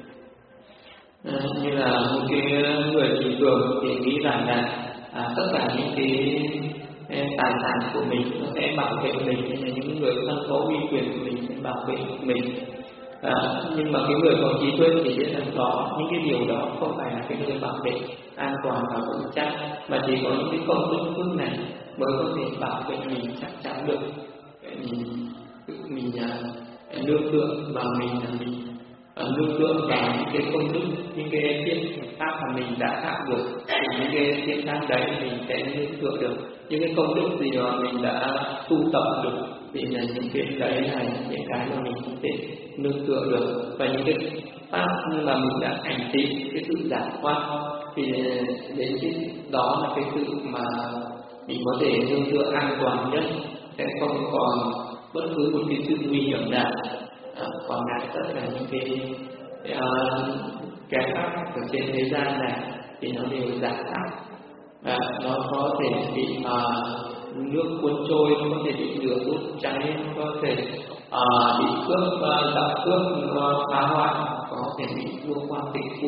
Uh, như là một cái người bình thường thì nghĩ rằng là uh, tất cả những cái tài sản của mình nó sẽ bảo vệ mình, hay là những người thân có uy quyền của mình sẽ bảo vệ mình. À, nhưng mà cái người có trí tuệ thì biết rằng đó, những cái điều đó không phải là cái nơi bảo vệ an toàn và vững chắc, mà chỉ có những cái công đức phước này mới có thể bảo vệ mình chắc chắn được. Mình tự mình uh, nương tựa vào mình, là mình uh, nương tựa vào những cái công đức, những cái thiện pháp mà mình đã tạo được, thì những cái thiện pháp đấy mình sẽ nương tựa được. Những cái công đức gì mà mình đã tu tập được thì là những cái đấy là những cái mà mình có thể nương tựa được. Và những cái pháp mà mình đã hành trì, cái sự giải thoát, thì đến cái đó là cái sự mà mình có thể nương tựa an toàn nhất, sẽ không còn bất cứ một cái sự nguy hiểm nào. À, còn lại tất cả những cái uh, cái pháp ở trên thế gian này thì nó đều giả tạo. À, nó có thể bị uh, nước cuốn trôi, nó có thể bị lửa đốt cháy, nó có thể uh, bị cướp, uh, giặc cướp uh, phá hoại, có thể bị vua quan tịch thu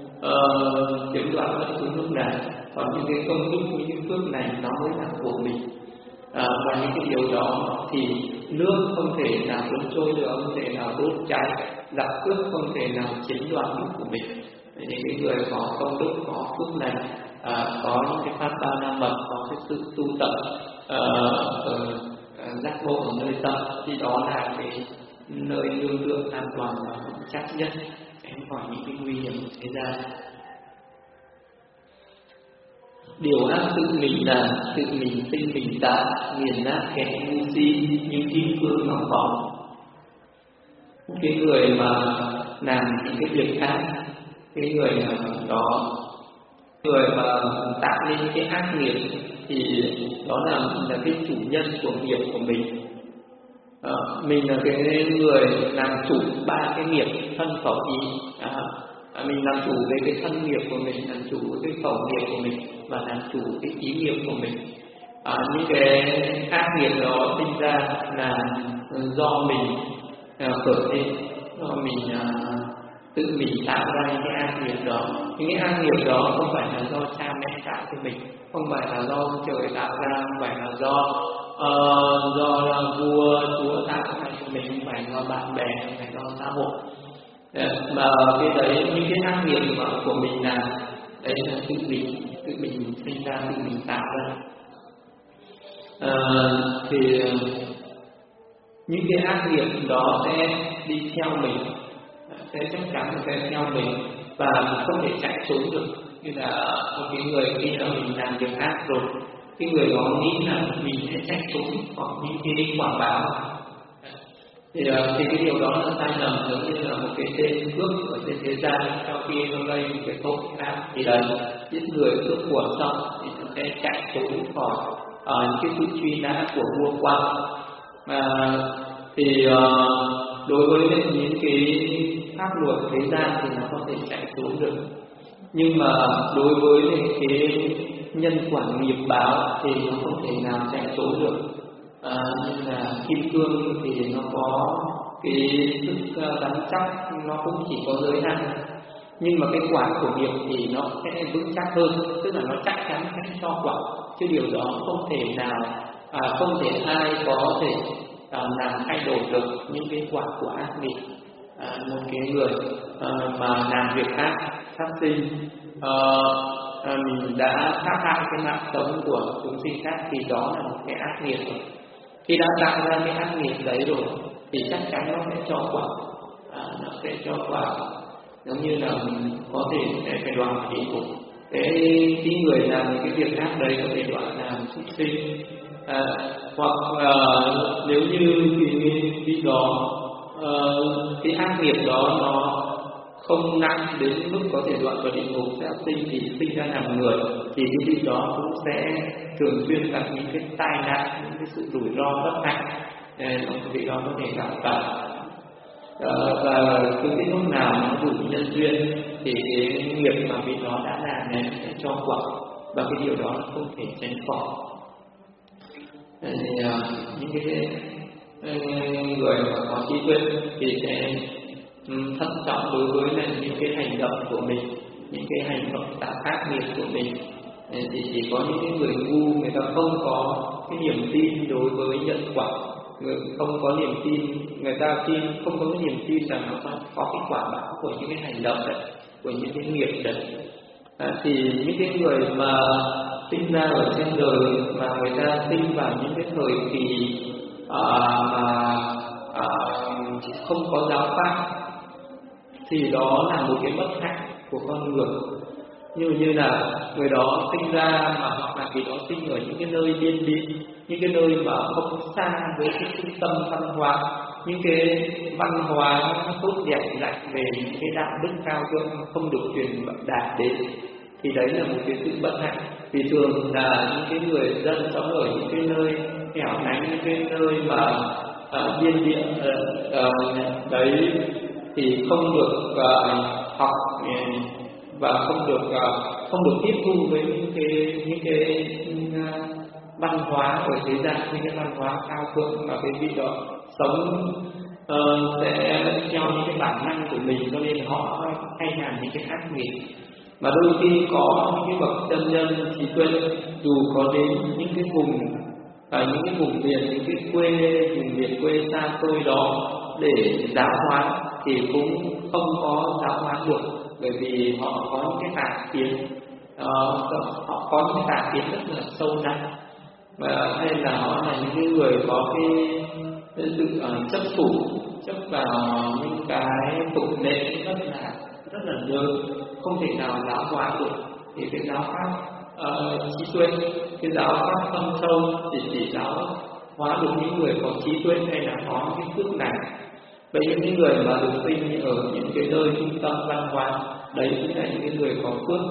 uh, chiếm đoạt bất cứ lúc nào. Còn những cái công đức, những cái phước này nó mới là của mình. Uh, và những cái điều đó thì nước không thể nào cuốn trôi được, không thể nào đốt cháy, giặc cướp không thể nào chiếm đoạt được của mình. Những cái người có công đức, có phước này, À, có những cái pháp ba la mật, có cái sự tu tập uh, uh, giác ngộ ở nơi tâm, thì đó là cái nơi nương tựa an toàn và vững chắc nhất, tránh khỏi những cái nguy hiểm xảy ra. Điều ác tự mình làm, tự mình sinh mình tạo, nghiền nát kẻ ngu si như kim cương ngọc báu. Cái người mà làm những cái việc ác, cái người đó, người mà tạo nên cái ác nghiệp thì đó là là cái chủ nhân của nghiệp của mình. À, mình là cái người làm chủ ba cái nghiệp thân khẩu ý. À, mình làm chủ về cái thân nghiệp của mình, làm chủ cái khẩu nghiệp của mình, và làm chủ cái ý nghiệp của mình. à, những cái ác nghiệp đó sinh ra là do mình à, khởi lên, do mình à, tự mình tạo ra những cái ác nghiệp đó. Những cái ác nghiệp đó không phải là do cha mẹ tạo cho mình, không phải là do trời tạo ra, không phải là do uh, do là vua chúa tạo ra cho mình, không phải do bạn bè, không phải do xã hội. Đấy, mà cái đấy những cái ác nghiệp mà của mình làm đấy là tự mình tự mình sinh ra, tự mình tạo ra. À, thì những cái ác nghiệp đó sẽ đi theo mình, sẽ chắc chắn sẽ theo mình và mình không thể chạy trốn được. Như là một cái người khi mà mình làm việc ác rồi, cái người đó nghĩ là mình sẽ chạy trốn hoặc những cái quả báo, thì, thì cái điều đó là sai lầm. Giống như là một cái tên cướp ở trên thế gian, sau khi nó gây một cái tội ác thì đấy, giết người cướp của xong thì nó sẽ chạy trốn khỏi uh, những cái sự truy nã của vua quan. Mà thì uh, đối với những cái pháp luật thế gian thì nó có thể chạy trốn được, nhưng mà đối với cái nhân quả nghiệp báo thì nó không thể nào chạy trốn được. À, như là kim cương thì nó có cái sức rắn chắc, nó cũng chỉ có giới hạn, nhưng mà cái quả của nghiệp thì nó sẽ vững chắc hơn, tức là nó chắc chắn sẽ cho quả, chứ điều đó không thể nào à, không thể ai có thể à, làm thay đổi được những cái quả của ác nghiệp. À, một cái người à, mà làm việc ác, sát sinh, à, à, mình đã sát hại cái mạng sống của chúng sinh khác thì đó là một cái ác nghiệp rồi. Khi đã tạo ra cái ác nghiệp đấy rồi thì chắc chắn nó sẽ cho quả, à, nó sẽ cho quả, giống như là mình có thể sẽ phải đoạn địa ngục. Cái cái người làm cái việc ác đấy có thể đoạn làm súc sinh, à, hoặc à, nếu như cái vị đó à, cái ác nghiệp đó nó không nặng đến mức có thể đoạn vào địa ngục sẽ sinh thì sinh ra làm người, thì cái vị đó cũng sẽ thường xuyên gặp những cái tai nạn, những cái sự rủi ro bất hạnh, cái vị đó có thể gặp phải. Và cứ cái lúc nào nó đủ nhân duyên thì cái nghiệp mà vị đó đã làm này sẽ cho quả, và cái điều đó không thể tránh khỏi. Thì, những cái người mà có trí tuệ thì sẽ thận trọng đối với lại những cái hành động của mình, những cái hành động tạo ác nghiệp của mình. Thì chỉ có những cái người ngu, người ta không có cái niềm tin đối với nhân quả, người không có niềm tin, người ta tin không có cái niềm tin rằng nó có, có cái quả báo của những cái hành động đấy, của những cái nghiệp đấy. À, thì những cái người mà sinh ra ở trên đời mà người ta sinh vào những cái thời kỳ à, mà à, không có giáo pháp thì đó là một cái bất hạnh của con người. Như như là người đó sinh ra mà hoặc là vì đó sinh ở những cái nơi biên địa, những cái nơi mà không xa với cái trung tâm văn hóa, những cái văn hóa tốt đẹp dạy về những cái đạo đức cao thượng không được truyền đạt đến, thì đấy là một cái sự bất hạnh. Vì thường là những cái người dân sống ở những cái nơi hẻo lánh, những cái nơi mà uh, biên địa uh, uh, đấy thì không được uh, học uh, và không được uh, không được tiếp thu với những cái những cái uh, văn hóa ở thế gian, những cái văn hóa cao thượng mà cái vị đó sống uh, sẽ theo những cái bản năng của mình, cho nên họ hay làm những cái ác nghiệp. Mà đôi khi có những cái bậc chân nhân trí tuệ, dù có đến những cái vùng ở những cái vùng miền, những cái quê vùng miền quê xa xôi đó để giáo hóa thì cũng không có giáo hóa được, bởi vì họ có những cái tà kiến, uh, họ có những cái tà kiến rất là sâu nặng, và hay là họ là những cái người có cái, cái sự uh, chấp thủ chấp vào những cái tục lệ rất là rất là lớn, không thể nào giáo hóa được. Thì cái giáo pháp uh, trí tuệ, cái giáo pháp thâm sâu thì chỉ giáo hóa được những người có trí tuệ hay là có cái phước này. Vậy những cái người mà được sinh ở những cái nơi trung tâm văn hóa đấy chính là những cái người có phước.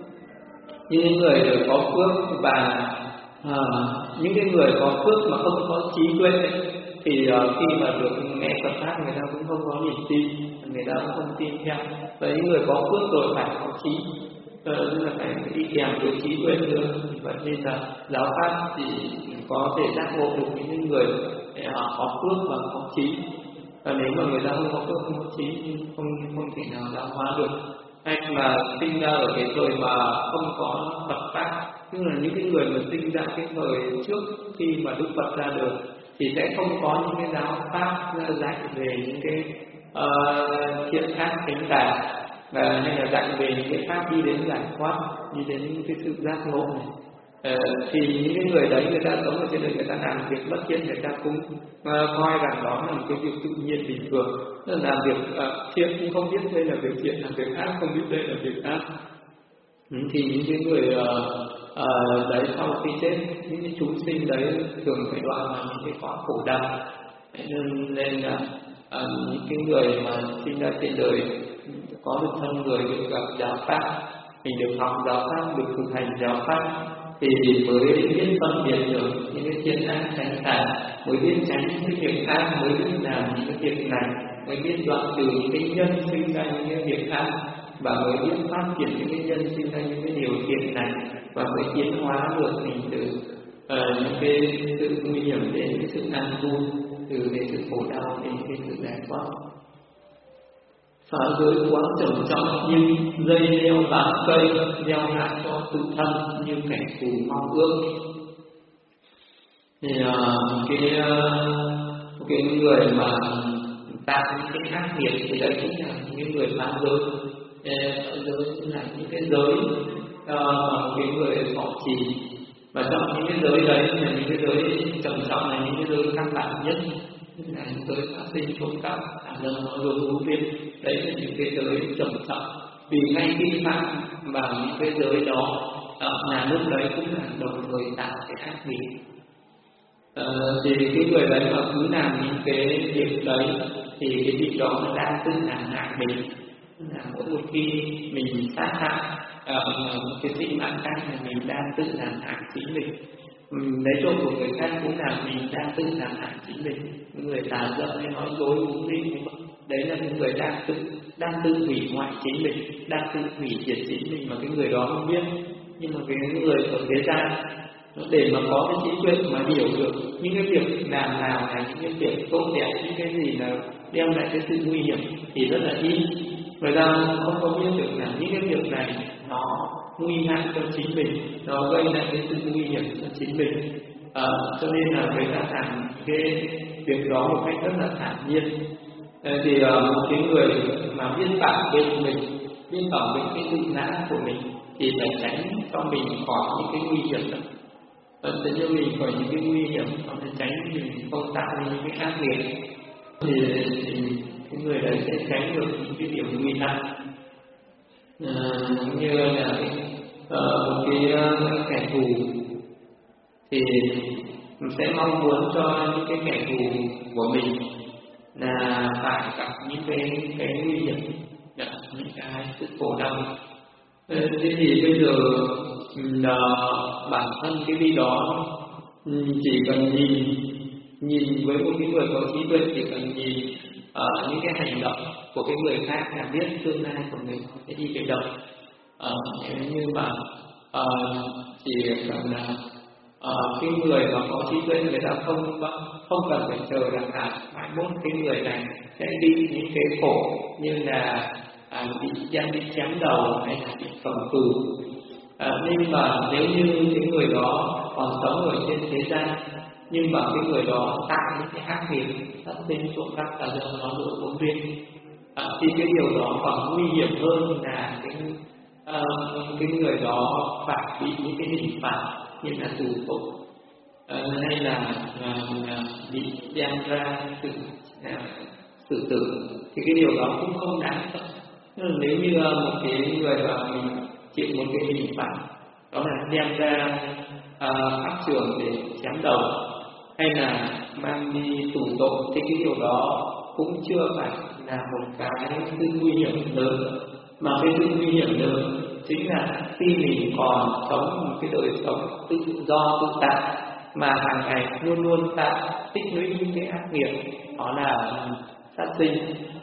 Những người được có phước và à, những cái người có phước mà không có trí tuệ thì uh, khi mà được nghe Phật pháp người ta cũng không có niềm tin, người ta cũng không tin theo. Vậy những người có phước rồi phải có trí, tức là phải đi kèm với trí tuệ nữa. Vậy nên là giáo pháp thì có thể giác ngộ được những người họ có phước và có trí. Và nếu mà người ta không có phước, không có trí, không không thể nào giáo hóa được. Hay là sinh ra ở cái thời mà không có Phật pháp, tức là những cái người mà sinh ra cái thời trước khi mà Đức Phật ra đời thì sẽ không có những cái giáo pháp dạy về những cái uh, thiện ác chánh tà, uh, hay là dạy về những cái pháp đi đến giải thoát, đi đến cái sự giác ngộ này. Uh, thì những cái người đấy người ta sống ở trên đời, người ta làm việc bất thiện, người ta cũng uh, coi rằng đó là một cái việc tự nhiên bình thường. Tức là làm việc uh, thiện cũng không biết đây là việc thiện, làm việc ác không biết đây là việc ác. Ừ, thì những cái người uh, uh, đấy sau khi chết, những cái chúng sinh đấy thường phải đoạn vào những cái cõi khổ đau. Nên, nên là uh, những cái người mà sinh ra trên đời có được thân người, được gặp giáo pháp, mình được học giáo pháp, được thực hành giáo pháp thì mới biết phân biệt được những cái thiện ác chánh tà, mới biết tránh những cái việc ác, mới biết làm những cái việc này, mới biết đoạn trừ những cái nhân sinh ra những cái việc ác, và mới biết phát triển những cái nhân sinh ra những cái điều thiện này, và mới tiến hóa được mình từ uh, những cái sự nguy hiểm đến cái sự an vui, từ cái sự khổ đau đến cái sự giải thoát. Phá giới quá trầm trọng như dây leo bám cây, gieo hại cho tự thân như kẻ thù mong ước. Thì uh, cái uh, cái người mà tạo những cái ác nghiệp thì đấy chính là những cái người phá giới. Phá giới là những cái giới mà uh, cái người thọ trì, và trong những cái giới đấy là những cái giới trầm trọng, là những cái giới căn bản nhất, là những giới phát sinh trộm cắp, làm dâm nói dối hối viên. Đấy là những cái giới trầm trọng, vì ngay khi phạm vào những cái giới đó, nhà nước đấy cũng là đồng thời tạo cái ác nghiệp. Ờ, thì cái người đấy mà cứ làm những cái việc đấy thì cái việc đó nó đang tự làm hại mình. Là mỗi một khi mình sát hại uh, một cái sinh mạng khác thì mình đang tự làm hại chính mình. Lấy trộm của người khác cũng là mình đang tự làm hại chính mình. Những người tà dâm hay nói dối cũng đi, đấy là những người đang tự đang tự hủy hoại chính mình, đang tự hủy diệt chính mình mà cái người đó không biết. Nhưng mà cái người ở thế gian để mà có cái trí tuệ mà hiểu được những cái việc làm nào là những cái việc tốt đẹp, những cái gì là đem lại cái sự nguy hiểm thì rất là ít. Người ta không có biết được là những cái việc này nó nguy hại cho chính mình, nó gây lại cái sự nguy hiểm cho chính mình. À, cho nên là người ta làm cái việc đó một cách rất là thản nhiên. À, thì uh, một cái người mà biết bảo vệ mình, biết bảo vệ cái tự ngã của mình thì phải tránh cho mình khỏi những cái nguy hiểm đó. Và sẽ cho mình khỏi những cái nguy hiểm, và phải tránh mình không tạo ra những cái ác nghiệp thì, thì cái người đấy sẽ tránh được những cái điểm nguy hại. À, như là uh, một cái uh, kẻ thù thì mình sẽ mong muốn cho những cái kẻ thù của mình là phải gặp những cái cái nguy hiểm, những cái sự khổ đau. Thế thì bây giờ là bản thân cái gì đó chỉ cần nhìn nhìn với một cái người có trí tuệ, chỉ cần nhìn uh, những cái hành động của cái người khác là biết tương lai của mình sẽ đi về đâu. Uh, nếu như mà uh, chỉ cần là uh, cái người mà có trí tuệ, người ta không không cần phải chờ rằng là mai mốt cái người này sẽ đi những cái khổ như là À, bị giam, bị chém đầu hay là bị cầm tù. À, nhưng mà nếu như cái người đó còn sống ở trên thế gian, nhưng mà cái người đó tạo những cái ác nghiệp, thất sinh trộm cắp tà dâm nói dối hối viên, à, thì cái điều đó còn nguy hiểm hơn là cái à, cái người đó phải bị những cái hình phạt như là tù tội, à, hay là, là, là bị đem ra tự à, tự tử, thì cái điều đó cũng không đáng sợ. Nếu như một cái người mà mình chịu một cái hình phạt đó là đem ra uh, áp trường để chém đầu hay là mang đi tù tội, thì cái điều đó cũng chưa phải là một cái sự nguy hiểm lớn, mà cái sự nguy hiểm lớn chính là khi mình còn sống một cái đời sống tự do tự tại mà hàng ngày luôn luôn tạo tích lũy những cái ác nghiệp, đó là sát sinh,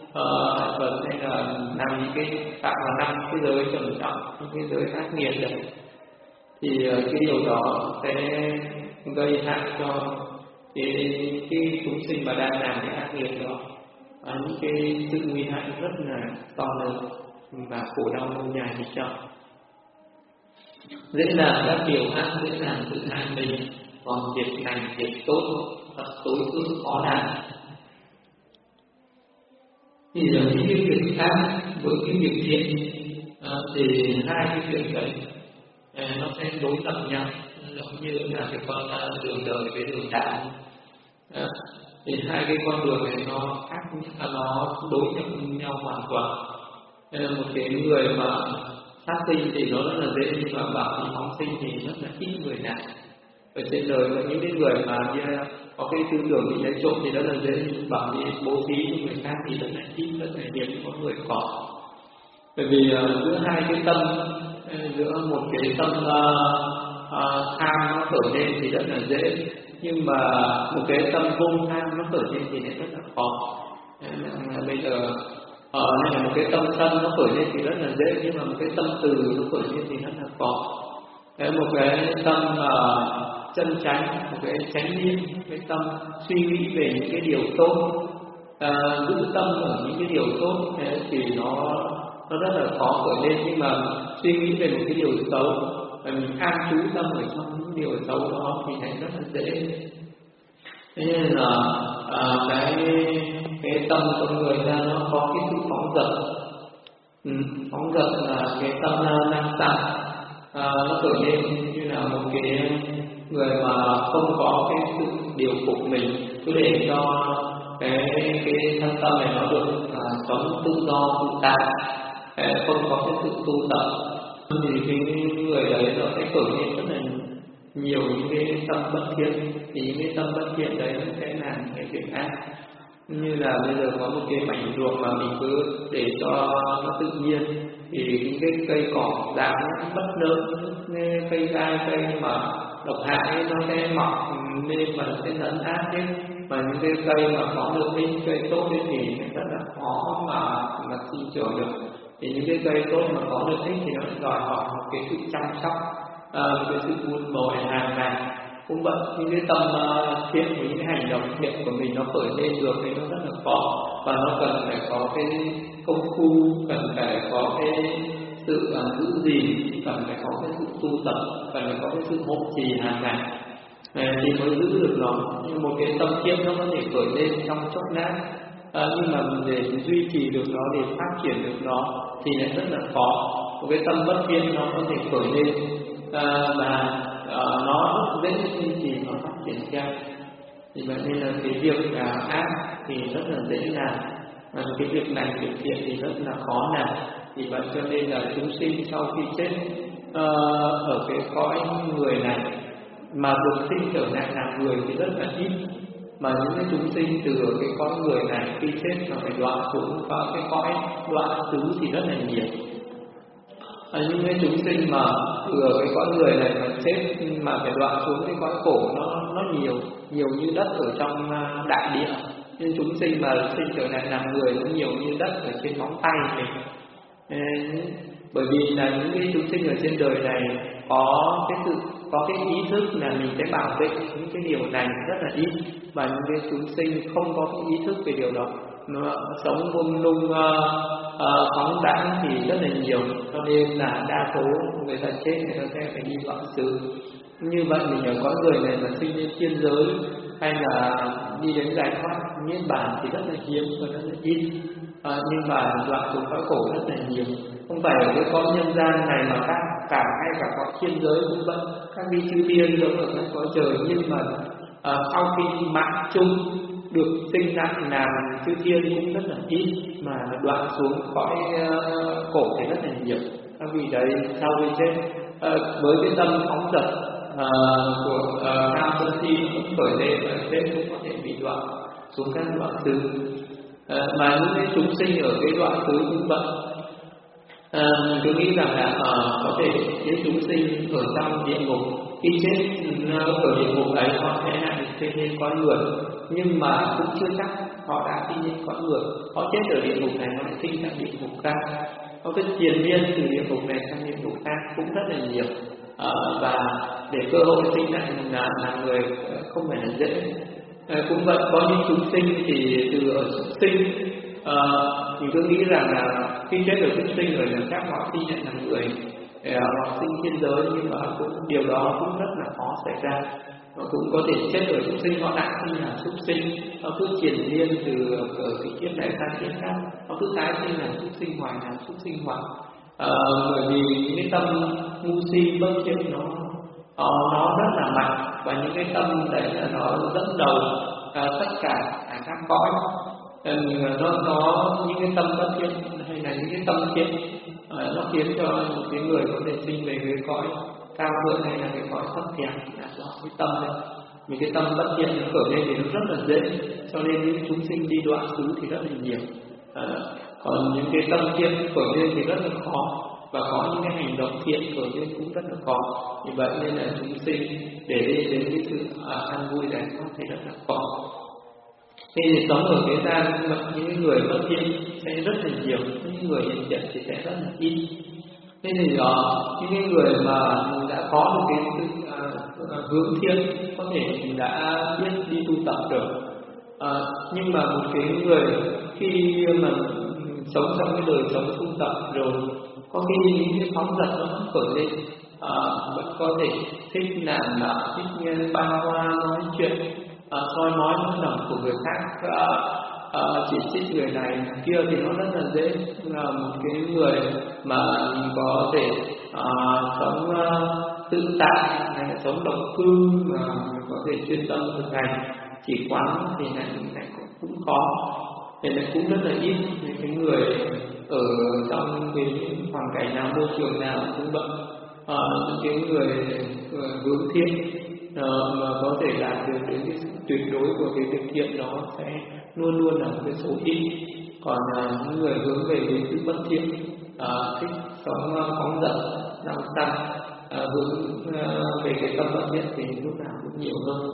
uh, vật hay là làm những cái tạo vào năm cái giới trầm trọng, những cái giới ác nghiệp đấy, thì uh, cái điều đó sẽ gây hại cho cái cái chúng sinh mà đang làm cái ác nghiệp đó, và những cái sự nguy hại rất là to lớn và khổ đau lâu dài thì trọng. Dễ làm các điều ác, dễ làm tự hại mình, còn việc lành việc tốt thật tối ư khó làm. Thì là những cái việc ác với cái việc thiện à, thì hai cái việc đấy à, nó sẽ đối lập nhau, giống như là cái con đường đời với đường đạo. À, thì hai cái con đường này nó khác, nó đối nhập nhau hoàn toàn. Nên là một cái người mà sát sinh thì nó rất là dễ, nhưng mà bảo thì phóng sinh thì rất là ít người làm. Ở trên đời có những cái người mà như có cái tư tưởng bị lấy trộm thì rất là dễ, nhưng bảo đi bố thí cho người khác thì rất là ít, rất là hiếm có người có. Bởi vì uh, giữa hai cái tâm, giữa một cái tâm uh, uh, tham nó khởi lên thì rất là dễ, nhưng mà một cái tâm vô tham nó khởi lên thì rất là khó. Nên bây giờ ở uh, nên là một cái tâm sân nó khởi lên thì rất là dễ, nhưng mà một cái tâm từ nó khởi lên thì rất là khó. Cái một cái tâm uh, chân chánh, một cái chánh niệm, cái tâm suy nghĩ về những cái điều tốt, à, giữ tâm ở những cái điều tốt, thế thì nó nó rất là khó khởi lên. Nhưng mà suy nghĩ về một cái điều xấu và mình an trú tâm ở trong những điều xấu đó thì lại rất là dễ. Thế nên là à, cái cái tâm con người ta nó có cái sự phóng dật. ừ, phóng dật là cái tâm năng tạng, à, nó khởi lên như là một cái người mà không có cái sự điều phục mình, cứ để cho cái cái thân tâm này nó được à, sống tự do tự tại, không có cái sự tu tập, thì cái người đấy nó sẽ khởi lên rất là nhiều những cái tâm bất thiện. Thì những cái tâm bất thiện đấy nó sẽ làm cái việc ác. Như là bây giờ có một cái mảnh ruộng mà mình cứ để cho nó tự nhiên, thì những cái cây cỏ dại bất lớn, cây gai, cây mà độc hại nó sẽ mọc nên mà nó sẽ lấn át hết. Mà những cái cây mà có được những cây tốt ấy thì rất là khó mà mà sinh trưởng được. Thì những cái cây tốt mà có được thích thì nó đòi hỏi một cái sự chăm sóc, à, một cái sự vun bồi hàng ngày. Cũng vậy, những cái tâm uh, thiện với những cái hành động thiện của mình nó khởi lên được thì nó rất là khó, và nó cần phải có cái công phu, cần phải có cái sự uh, giữ gìn, cần phải có cái sự tu tập, cần phải có cái sự hộ trì hàng ngày à, thì mới giữ được nó. Nhưng một cái tâm thiện nó có thể khởi lên trong chốc lát, à, nhưng mà để duy trì được nó, để phát triển được nó thì lại rất là khó. Một cái tâm bất thiện nó có thể khởi lên à, và Uh, nó rất dễ duy trì và phát triển theo. Thì vậy nên là cái việc uh, ác thì rất là dễ làm, và cái việc lành việc thiện thì rất là khó làm. Thì vậy cho nên là chúng sinh sau khi chết uh, ở cái cõi người này mà được sinh trở lại làm người thì rất là ít, mà những cái chúng sinh từ cái cõi người này khi chết mà phải đoạn xuống vào cái cõi đoạn xứ thì rất là nhiều. À, những cái chúng sinh mà từ cái cõi người này mà chết mà phải đoạn xuống cái cõi khổ nó nó nhiều nhiều như đất ở trong đại địa. Nhưng chúng sinh mà sinh trở lại làm người nó nhiều như đất ở trên móng tay mình. À, bởi vì là những cái chúng sinh ở trên đời này có cái sự có cái ý thức là mình sẽ bảo vệ những cái điều này rất là ít, và những cái chúng sinh không có cái ý thức về điều đó, nó sống vung lung uh, uh, phóng đãng thì rất là nhiều, cho nên là đa số người ta chết người ta sẽ phải đi đoạn xứ. Như vậy mình ở cõi người này mà sinh lên thiên giới hay là đi đến giải thoát niết bàn thì rất là hiếm và rất là ít, à, nhưng mà đoạn xuống cõi khổ rất là nhiều. Không phải ở cái cõi nhân gian này mà các cả hay cả cõi thiên giới cũng vậy, các vị chư tiên giống ở các cõi trời, nhưng mà à, sau khi mạng chung được sinh ra làm chư thiên cũng rất là ít, mà đoạn xuống cõi uh, khổ thì rất là nhiều. Các vị đấy sau khi chết uh, với cái tâm phóng dật uh, của tham sân si cũng khởi lên và chết cũng có thể bị đoạn xuống các đoạn xứ. Uh, mà những cái chúng sinh ở cái đoạn xứ cũng vậy. Uh, mình cứ nghĩ rằng là uh, có thể những chúng sinh ở trong địa ngục Khi chết ở địa ngục ấy họ sẽ lại sinh lên con người, nhưng mà cũng chưa chắc họ đã sinh lên con người. Họ chết ở địa ngục này họ lại sinh sang địa ngục khác, họ cứ triền miên từ địa ngục này sang địa ngục khác cũng rất là nhiều. À, và để cơ hội sinh lại là, là người không phải là dễ. À, cũng vậy, có những chúng sinh thì từ ở súc sinh, à, mình cứ nghĩ rằng là khi chết ở súc sinh rồi là chắc họ sinh lại là người, à, họ sinh thiên giới, nhưng mà cũng điều đó cũng rất là khó xảy ra. Họ cũng có thể chết ở súc sinh, họ đã sinh là súc sinh, họ cứ triển miên từ ở cái kiếp này sang kiếp khác, họ cứ tái sinh là súc sinh hoài, là súc sinh hoài. À, bởi vì những cái tâm ngu si bất thiện nó uh, nó rất là mạnh, và những cái tâm đấy là nó dẫn đầu uh, tất cả các cõi. Uh, nó có những cái tâm bất thiện hay là những cái tâm thiện, uh, nó khiến cho một cái người có thể sinh về cái cõi cao hơn hay là cái cõi thấp kém là do cái tâm này. Những cái tâm bất thiện nó khởi lên thì nó rất là dễ, cho nên những chúng sinh đi đoạn xứ thì rất là nhiều. Uh, còn những cái tâm thiện khởi lên thì rất là khó, và có những cái hành động thiện khởi lên cũng rất là khó. Vì vậy nên là chúng sinh để đi đến cái sự à, an vui này có thể rất là khó. Thế thì sống ở thế gian, những người bất thiện sẽ rất là nhiều, những người hiện thiện thì sẽ rất là ít. Thế thì đó, những cái người mà đã có một cái sự à, hướng thiện, có thể mình đã biết đi tu tập được. À, nhưng mà một cái người khi mà sống trong cái đời sống tu tập rồi, có khi những cái phóng dật nó vẫn khởi lên, à, vẫn có thể thích làm là thích nghe ba hoa nói chuyện, à, soi mói nỗi lòng của người khác, à, à, chỉ trích người này người kia thì nó rất là dễ. Là một cái người mà có thể à, sống à, tự tại hay là sống độc cư, mà có thể chuyên tâm thực hành chỉ quán thì này này cũng khó. Thì này cũng rất là ít những cái người ở trong cái hoàn cảnh nào, môi trường nào cũng vậy. À, những cái người hướng thiện à, mà có thể đạt được đến cái sự tuyệt đối của cái việc thiện đó sẽ luôn luôn là một cái số ít. Còn à, những người hướng về cái sự bất thiện, à, thích sống phóng dật, năng tăng, à, hướng à, về cái tâm bất thiện thì lúc nào cũng nhiều hơn.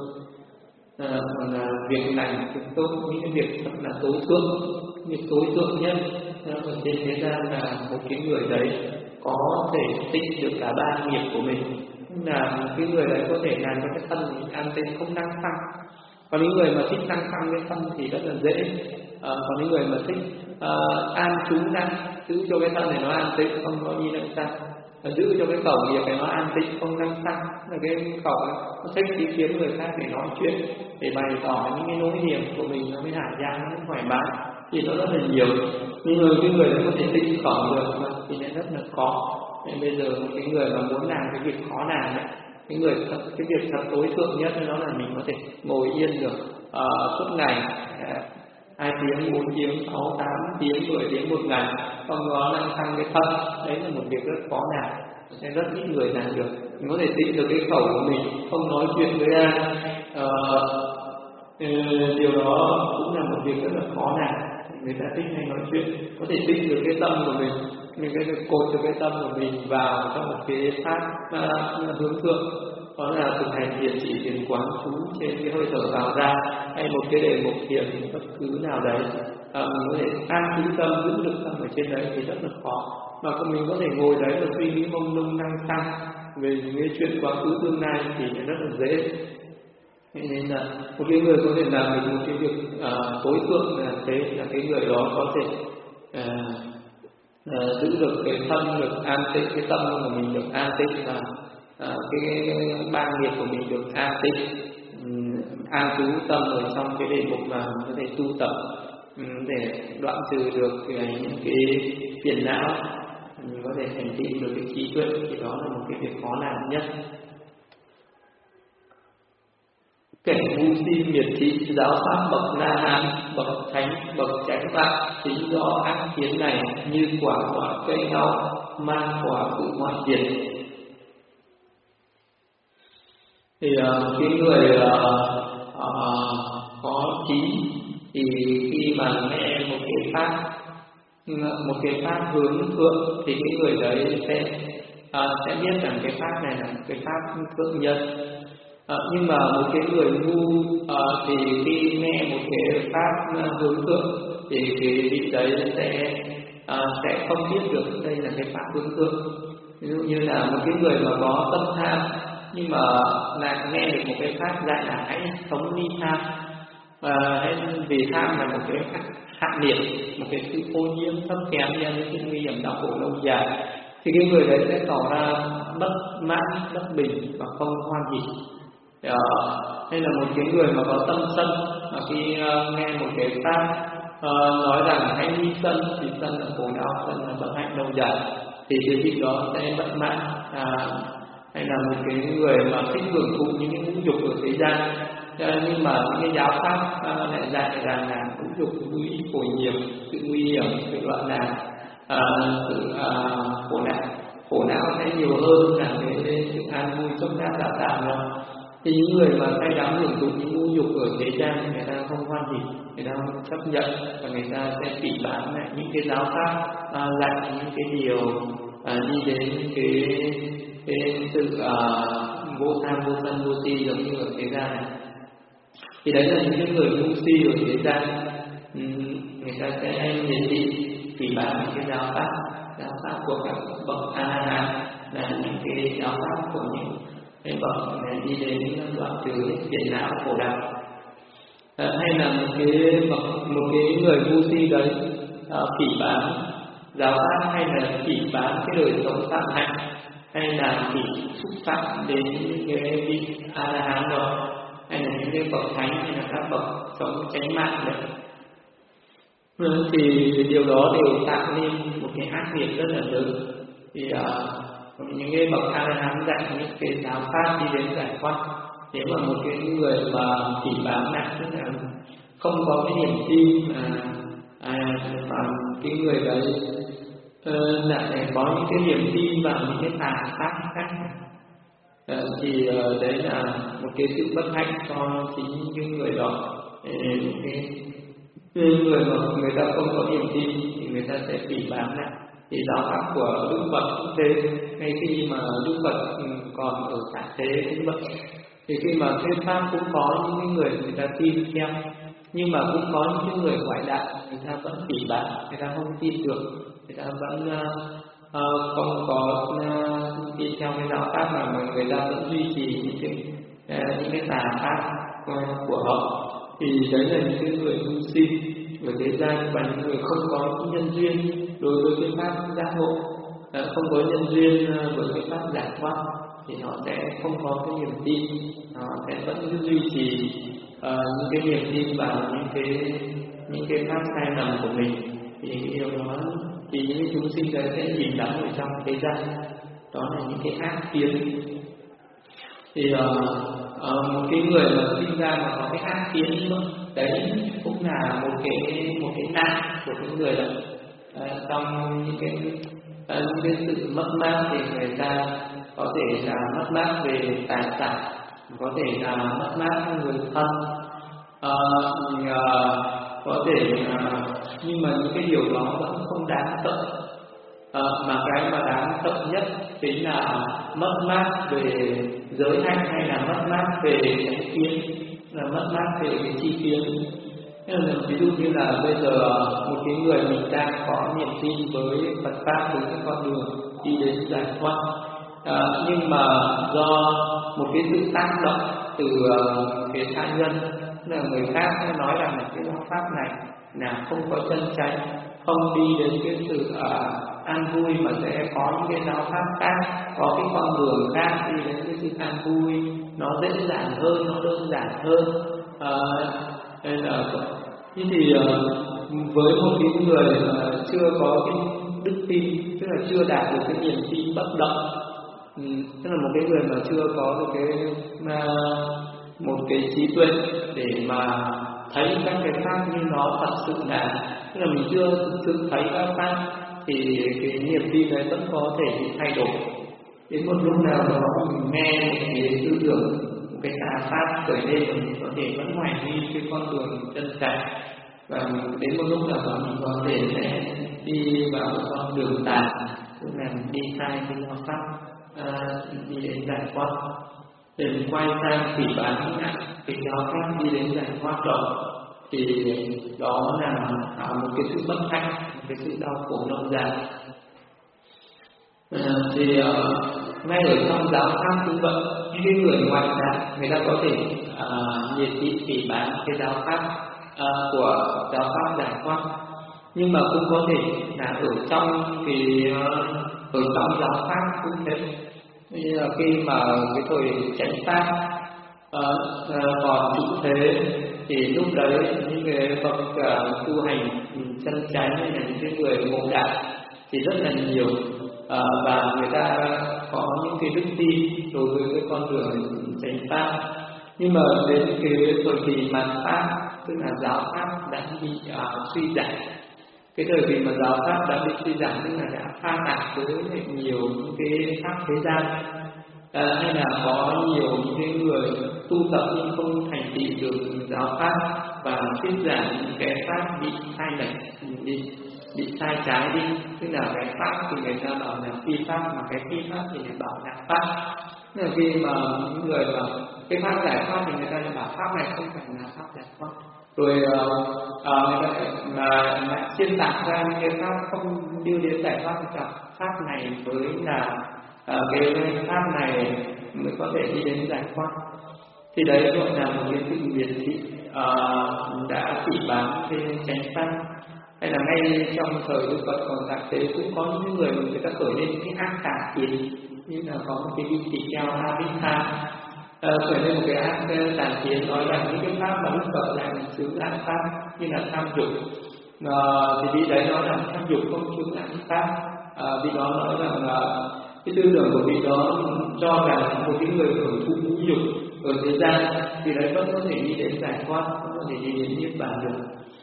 À, còn là việc lành, việc tốt, những cái việc thật là tối thượng, việc tối thượng nhất ở trên thế gian là một cái người đấy có thể tích được cả ba nghiệp của mình. Là một cái người đấy có thể làm cho cái tâm mình an tĩnh, không năng tăng. Còn những người mà thích năng tăng cái tâm thì rất là dễ. À, còn những người mà thích uh, an trú năng, giữ cho cái tâm này nó an tĩnh, không có gì năng tăng, giữ cho cái khẩu nghiệp này nó an tĩnh, không năng tăng, là cái khẩu nó thích đi kiếm người khác để nói chuyện, để bày tỏ những cái nỗi niềm của mình nó mới hả ra, nó mới thoải mái, thì nó rất là nhiều. Nhưng mà cái người có thể tinh khẩu được thì nó rất là khó. Nên bây giờ một cái người mà muốn làm cái việc khó làm ấy, cái người thật, cái việc thật tối thượng nhất đó là mình có thể ngồi yên được uh, suốt ngày, hai tiếng, bốn tiếng, sáu, tám tiếng, mười tiếng một ngày, không có năng tăng cái thân. Đấy là một việc rất khó làm, sẽ rất ít người làm được. Mình có thể tĩnh được cái khẩu của mình, không nói chuyện với ai. Uh, điều đó cũng là một việc rất là khó làm. Người ta thích hay nói chuyện, có thể tĩnh được cái tâm của mình, mình có thể cột được cái tâm của mình vào trong một cái pháp uh, hướng thượng. Đó là thực hành thiền chỉ, thiền quán trú trên cái hơi thở vào ra, hay một cái đề mục thiền bất cứ nào đấy, à, mình có thể an trú tâm, giữ được tâm ở trên đấy thì rất là khó. Mà mình có thể ngồi đấy và suy nghĩ mông lung năng tăng về những cái chuyện quá khứ tương lai thì rất là dễ. Nên là một cái người có thể làm được một cái việc à, tối thượng là thế, là cái người đó có thể à, à, giữ được cái thân được an tĩnh, cái tâm của mình được an tĩnh, và à, cái ba nghiệp của mình được an tĩnh, um, an trú tâm ở trong cái đề mục mà có thể tu tập um, để đoạn trừ được cái, những cái phiền não, mình có thể thành tựu được cái trí tuệ, thì đó là một cái việc khó làm nhất. Kẻ ngu si miệt thị giáo pháp bậc La Hán, bậc thánh, bậc chánh pháp, chính do ác kiến này như quả quả cây ngao, mang quả tự ngoại diệt. Thì uh, cái người uh, uh, có trí thì khi mà nghe một cái pháp, một cái pháp hướng thượng thì cái người đấy sẽ à, sẽ biết rằng cái pháp này là cái pháp thượng nhân. À, nhưng mà một cái người ngu à, thì khi nghe một cái pháp hướng thượng thì cái vị đấy sẽ à, sẽ không biết được đây là cái pháp hướng thượng. Ví dụ như là một cái người mà có tâm tham nhưng mà lại nghe được một cái pháp dạy là hãy sống ly tham, và hay vì tham là một cái hạ điểm, một cái sự ô nhiễm thấp kém cho những cái nguy hiểm đau khổ lâu dài, thì cái người đấy sẽ tỏ ra bất mãn, bất bình và không hoan hỷ. À, hay là một cái người mà có tâm sân, mà khi uh, nghe một cái pháp uh, nói rằng hãy ly sân, thì sân là khổ đau, sân là bất hạnh lâu dài, thì cái vị đó sẽ bất mãn. À, hay là một cái người mà thích hưởng thụ những cái ngũ dục ở thế gian, à, nhưng mà những cái giáo pháp uh, lại dạy rằng là ngũ dục nguy khổ nhiều, sự nguy hiểm, sự loạn lạc, à, sự uh, khổ não, khổ não sẽ nhiều hơn là cái sự an vui chốc lát tạo tạo rồi. Thì những người mà say đắm hưởng thụ những ngũ dục ở thế gian, người ta không hoan hỉ, người ta không chấp nhận, và người ta sẽ phỉ báng lại những cái giáo pháp à, lại những cái điều à, đi đến cái cái sự à, vô tham vô sân vô si giống như ở thế gian này. Thì đấy là những người ngu si ở thế gian, người ta sẽ nhiệt thị phỉ báng những cái giáo pháp, giáo pháp của các bậc A La Hán, là những cái giáo pháp của những cái bậc này đi đến đoạn trừ phiền não khổ đau. À, hay là một cái bậc, một cái người ngu si đấy à, phỉ báng giáo pháp, hay là phỉ báng cái đời sống phạm hạnh, hay là phỉ xúc phạm đến những cái vị A La Hán đó, hay là những cái bậc thánh, hay là các bậc sống chánh mạng đấy, thì điều đó đều tạo nên một cái ác nghiệp rất là lớn. Thì uh, những cái bậc A La Hán dạy những cái giáo pháp đi đến giải thoát, nếu mà một cái người mà phỉ báng lại, tức là không có cái niềm tin mà à, mà cái người đấy uh, lại có những cái niềm tin vào những cái tà pháp khác, uh, thì uh, đấy là một cái sự bất hạnh cho chính những người đó. Uh, cái người mà người ta không có niềm tin thì người ta sẽ phỉ báng lại. Thì giáo pháp của Đức Phật cũng thế, ngay khi mà Đức Phật còn ở tại thế cũng vậy, thì khi mà thuyết pháp cũng có những người người ta tin theo, nhưng mà cũng có những người ngoại đạo, người ta vẫn phỉ báng, người ta không tin được, người ta vẫn uh, uh, không có uh, tin theo cái giáo pháp, mà người ta vẫn duy trì những cái uh, những cái tà pháp uh, của họ. Thì đấy là những cái người ngu si ở thế gian, và những người không có nhân duyên đối với cái pháp giác ngộ, không có nhân duyên với cái pháp giải thoát, thì họ sẽ không có cái niềm tin, họ sẽ vẫn cứ duy trì uh, những cái niềm tin vào những cái những cái pháp sai lầm của mình. Thì điều đó thì những chúng sinh đấy sẽ chìm đắm ở trong thế gian, đó là những cái ác kiến. Thì uh, uh, một cái người mà sinh ra mà có cái ác kiến nữa, đấy cũng là một cái một cái nạn của những người đó. Uh, trong những cái uh, những cái sự mất mát thì người ta có thể là mất mát về tài sản, có thể là mất mát người thân, uh, uh, có thể uh, nhưng mà những cái điều đó vẫn không đáng sợ. Uh, mà cái mà đáng sợ nhất chính là mất mát về giới hạnh, hay là mất mát về chánh kiến, là mất mát về cái chi kiến. Ví dụ như là bây giờ một cái người mình đang có niềm tin với Phật pháp, với cái con đường đi đến giải thoát, à, nhưng mà do một cái sự tác động từ uh, cái tha nhân, là người khác nói rằng là cái giáo pháp này là không có chân chánh, không đi đến cái sự uh, an vui, mà sẽ có những cái giáo pháp khác, có cái con đường khác đi đến cái sự an vui, nó dễ dàng hơn, nó đơn giản hơn. À, nên là như thì uh, với một cái người mà chưa có cái đức tin, tức là chưa đạt được cái niềm tin bất động, um, tức là một cái người mà chưa có được cái uh, một cái trí tuệ để mà thấy các cái pháp như nó thật sự là, tức là mình chưa thực sự thấy các pháp, thì cái niềm tin đấy vẫn có thể bị thay đổi. Đến một lúc nào đó mình nghe một cái tư tưởng, một cái tà pháp khởi lên, mình có thể vẫn hoài nghi cái con đường chân chánh, và đến một lúc nào đó mình có thể sẽ đi vào con đường tà. tức là mình đi sai cái giáo pháp uh, đi đến giải thoát. Để mình quay sang phỉ báng cái giáo pháp đi đến giải thoát rồi, thì đó là một cái sự bất hạnh, một cái sự đau khổ lâu dài. À, thì uh, ngay ở trong giáo pháp cũng vậy, những cái người ngoại đạo người ta có thể uh, nhiệt thị phỉ báng cái giáo pháp uh, của giáo pháp giải thoát, nhưng mà cũng có thể là ở trong cái uh, ở trong giáo pháp cũng thế. Như là khi mà cái thời chánh pháp uh, uh, còn trụ thế, thì lúc đấy những người bậc uh, tu hành chân chánh hay là những cái người ngộ đạo thì rất là nhiều, uh, và người ta có những cái đức tin đối với cái con đường chánh pháp. Nhưng mà đến cái thời kỳ mạt pháp, tức là giáo pháp đã bị uh, suy giảm. Cái thời kỳ mà giáo pháp đã bị suy giảm tức là đã pha tạp với nhiều những cái pháp thế gian, à, hay là có nhiều những cái người tu tập nhưng không thành tựu được giáo pháp, và thuyết giảng những cái pháp bị sai lệch đi, bị sai trái đi. Tức là cái pháp thì người ta bảo là phi pháp, mà cái phi pháp thì người bảo là pháp. Tức là khi mà những người mà cái pháp giải thoát thì người ta lại bảo pháp này không phải là pháp giải thoát, rồi uh, uh, người ta mà lại xuyên tạc ra những cái pháp không đưa đến giải thoát, thì cả pháp này mới là uh, cái pháp này mới có thể đi đến giải thoát. Thì đấy gọi là một cái sự miệt thị uh, đã phỉ báng cái chánh pháp. Hay là ngay trong thời Đức Phật còn tại thế cũng có những người người ta khởi lên cái ác tà kiến, như là có một cái vị tỳ kheo Abhidhamma khởi lên một cái ác tà kiến, nói rằng những cái pháp mà Đức Phật là xứ lạng pháp, như là tham dục. À, thì đi đấy nói rằng tham dục không xứ lạng pháp. À, vị đó nói rằng là cái tư tưởng của vị đó cho rằng một cái người hưởng thụ ngũ dục ở thế gian thì đấy vẫn có thể đi đến giải thoát, vẫn có thể đi đến niết bàn được.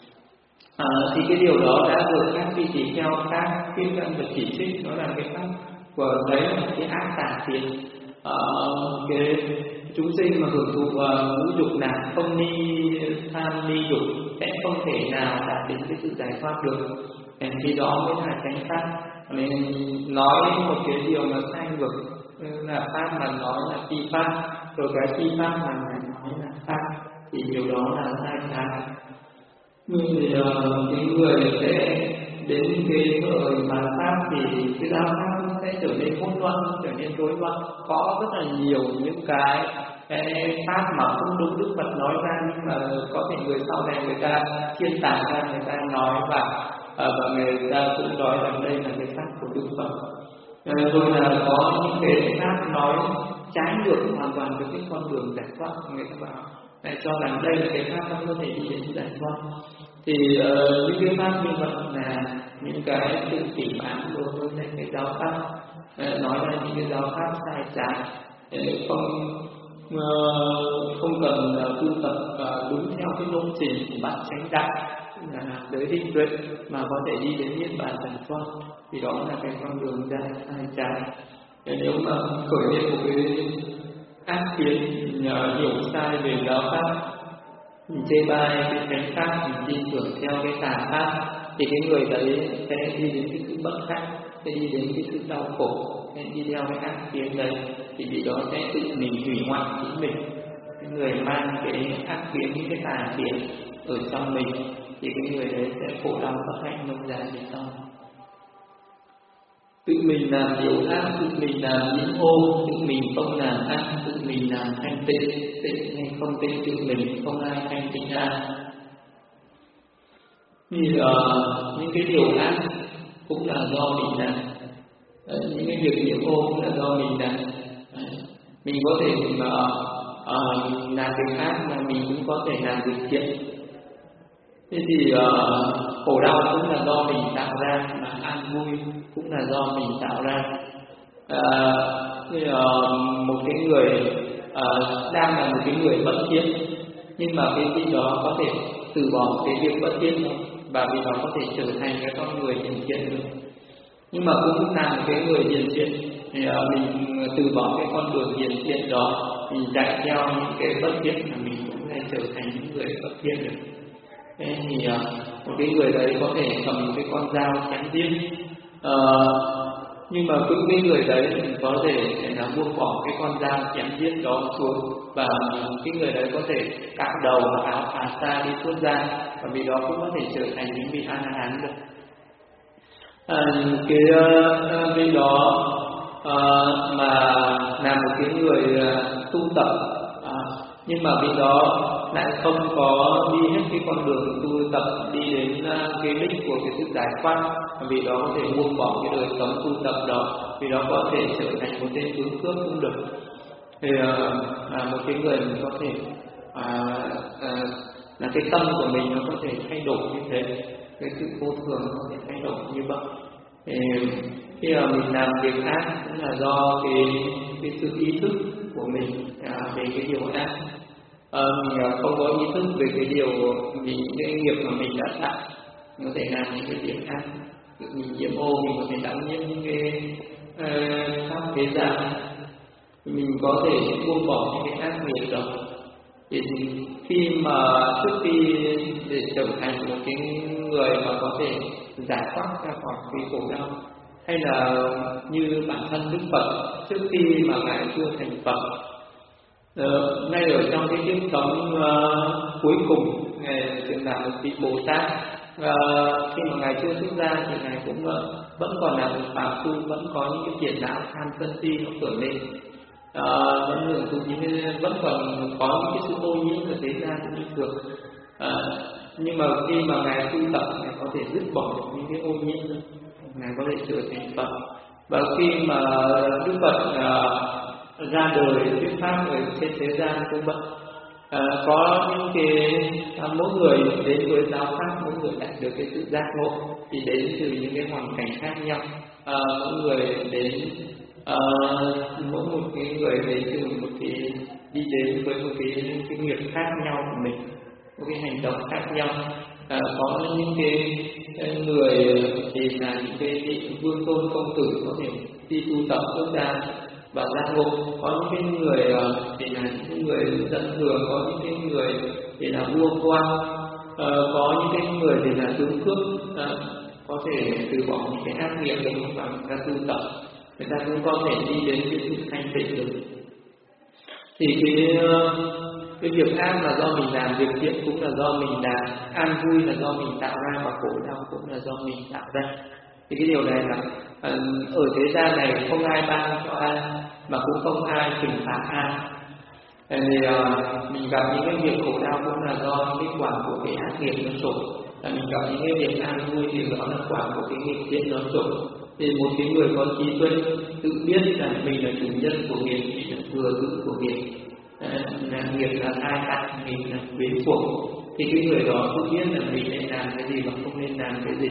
À, thì cái điều đó đã được các vị tỳ kheo khác khuyên rằng được chỉ trích, đó là cái pháp của đấy là cái ác tà kiến. À, cái chúng sinh mà hưởng thụ ngũ dục là không ni tham ni dục sẽ không thể nào đạt đến cái sự giải thoát được. Thì đó mới là chánh pháp. Nên nói một cái điều mà sai ngược là pháp mà nói là phi pháp, rồi cái phi pháp mà nói là pháp, thì điều đó là sai trái. Thì uh, cái người sẽ đến cái thời mà pháp thì cái giáo pháp nó sẽ trở nên hỗn loạn, trở nên rối loạn, có rất là nhiều những cái, cái pháp mà không đúng Đức Phật nói ra, nhưng mà có thể người sau này người ta chuyên tả ra, người ta nói và uh, và người ta cũng nói rằng đây là cái pháp của Đức Phật. Uh, rồi là có những cái pháp nói trái ngược hoàn toàn với cái con đường giải thoát, người ta bảo để cho rằng đây là cái pháp nó có thể đi đến giải thoát. Thì uh, những cái pháp như vậy là những cái sự phỉ báng đối với cái giáo pháp, uh, nói ra những cái giáo pháp sai trái, uh, không uh, không cần uh, tu tập uh, đúng theo cái lộ trình của bạn chánh đạo là tới định tuệ mà có thể đi đến niết bàn giải thoát, thì đó là cái con đường ra sai trái. Thì nếu mà khởi lên một cái ác kiến hiểu sai về giáo pháp, mình chê bai cái chánh pháp, mình tin tưởng theo cái tà pháp, thì cái người đấy sẽ đi đến cái sự bất hạnh, sẽ đi đến cái sự đau khổ, sẽ đi theo cái ác kiến đấy, thì vị đó sẽ tự mình hủy hoại chính mình. Cái người mang cái ác kiến, những cái tà kiến ở trong mình, thì cái người đấy sẽ khổ đau bất hạnh lâu dài về sau. Tự mình làm điều ác, tự mình làm những ô, tự mình không làm ác, tự mình làm thanh tịnh, tịnh hay không tịnh tự mình, không ai thanh tịnh ai. Như uh, những cái điều ác cũng là do mình làm, uh, những cái việc nhiễm ô cũng là do mình làm. Uh, mình có thể mà uh, làm việc ác mà mình cũng có thể làm việc thiện. Thế thì uh, khổ đau cũng là do mình tạo ra, mà an vui cũng là do mình tạo ra. À, như là một cái người uh, đang là một cái người bất thiện, nhưng mà cái vị đó có thể từ bỏ cái việc bất thiện đó, và vị đó có thể trở thành cái con người hiền thiện được. Nhưng mà cũng là một cái người hiền thiện thì uh, mình từ bỏ cái con đường hiền thiện đó, mình chạy theo những cái bất thiện mà mình cũng sẽ trở thành những người bất thiện được. Thế thì uh, một cái người đấy có thể cầm cái con dao chém giết, uh, Nhưng mà cứ cái người đấy mình có thể là buông bỏ cái con dao chém giết đó xuống, và cái người đấy có thể cạo đầu và áo phá sa đi xuất gia, và vì đó cũng có thể trở thành những vị A La Hán được. À, cái uh, bên đó uh, mà là một cái người uh, tu tập, uh, nhưng mà bên đó lại không có đi hết cái con đường tu tập đi đến uh, cái đích của cái sự giải thoát, vì đó có thể buông bỏ cái đời sống tu tập đó, vì đó có thể trở thành một tên tướng cướp cũng được. Thì uh, à, một cái người mình có thể uh, uh, là cái tâm của mình nó có thể thay đổi như thế, cái sự vô thường nó có thể thay đổi như vậy. Thì khi mà mình làm việc ác cũng là do cái cái sự ý thức của mình à, về cái điều ác. À, mình không có ý thức về cái điều mình cái nghiệp mà mình đã tạo, mình có thể làm những cái việc ác, mình nhiễm ô, mình có thể đắm nhiễm những cái pháp uh, thế gian, mình có thể buông bỏ những cái ác nghiệp đó. Thì khi mà trước khi để trở thành một cái người mà có thể giải thoát ra khỏi cái khổ đau, hay là như bản thân Đức Phật trước khi mà ngài chưa thành Phật, uh, ngay ở trong cái kiếp sống uh, cuối cùng ngài từng là một vị Bồ Tát. Uh, khi mà ngài chưa xuất gia thì ngài cũng uh, vẫn còn là một phàm phu, vẫn có những cái phiền não tham sân si nó khởi lên. À, vẫn hưởng thụ những vẫn còn có những cái sự ô nhiễm ở thế gian cũng như thường, à, nhưng mà khi mà ngài tu tập, ngài có thể dứt bỏ được những cái ô nhiễm đó, ngài có thể trở thành Phật. Và khi mà Đức Phật à, ra đời thuyết pháp ở trên thế gian cũng vậy, à, có những cái à, mỗi người đến với giáo pháp, mỗi người đạt được cái sự giác ngộ thì đến từ những cái hoàn cảnh khác nhau, à, mỗi người đến À, mỗi một cái người đến từ một cái đi đến với một cái, cái nghiệp khác nhau của mình, một cái hành động khác nhau. À, có những cái, cái người thì là những cái vương tôn công tử có thể đi tu tập xuất gia và giác ngộ, có những cái người thì là những người dân thường, có những cái người thì là vua quan, à, có những cái người thì là tướng cướp, à, có thể từ bỏ những cái ác nghiệp để mà ra tu tập, người ta cũng có thể đi đến cái sự thanh tịnh được. Thì cái cái việc ác là do mình làm, việc thiện cũng là do mình làm, an vui là do mình tạo ra, và khổ đau cũng là do mình tạo ra. Thì cái điều này là ở thế gian này không ai ban cho ai, mà cũng không ai trừng phạt ai. Thì uh, mình gặp những cái việc khổ đau cũng là do cái quả của cái ác nghiệp nó trổ, và mình gặp những cái việc an vui thì đó là quả của cái nghiệp thiện nó trổ. Thì một cái người có trí tuệ tự biết rằng mình là chủ nhân của nghiệp, mình là thừa tự của nghiệp, à, là nghiệp là sai hại, mình là quyến thuộc, thì cái người đó tự biết là mình nên làm cái gì và không nên làm cái gì.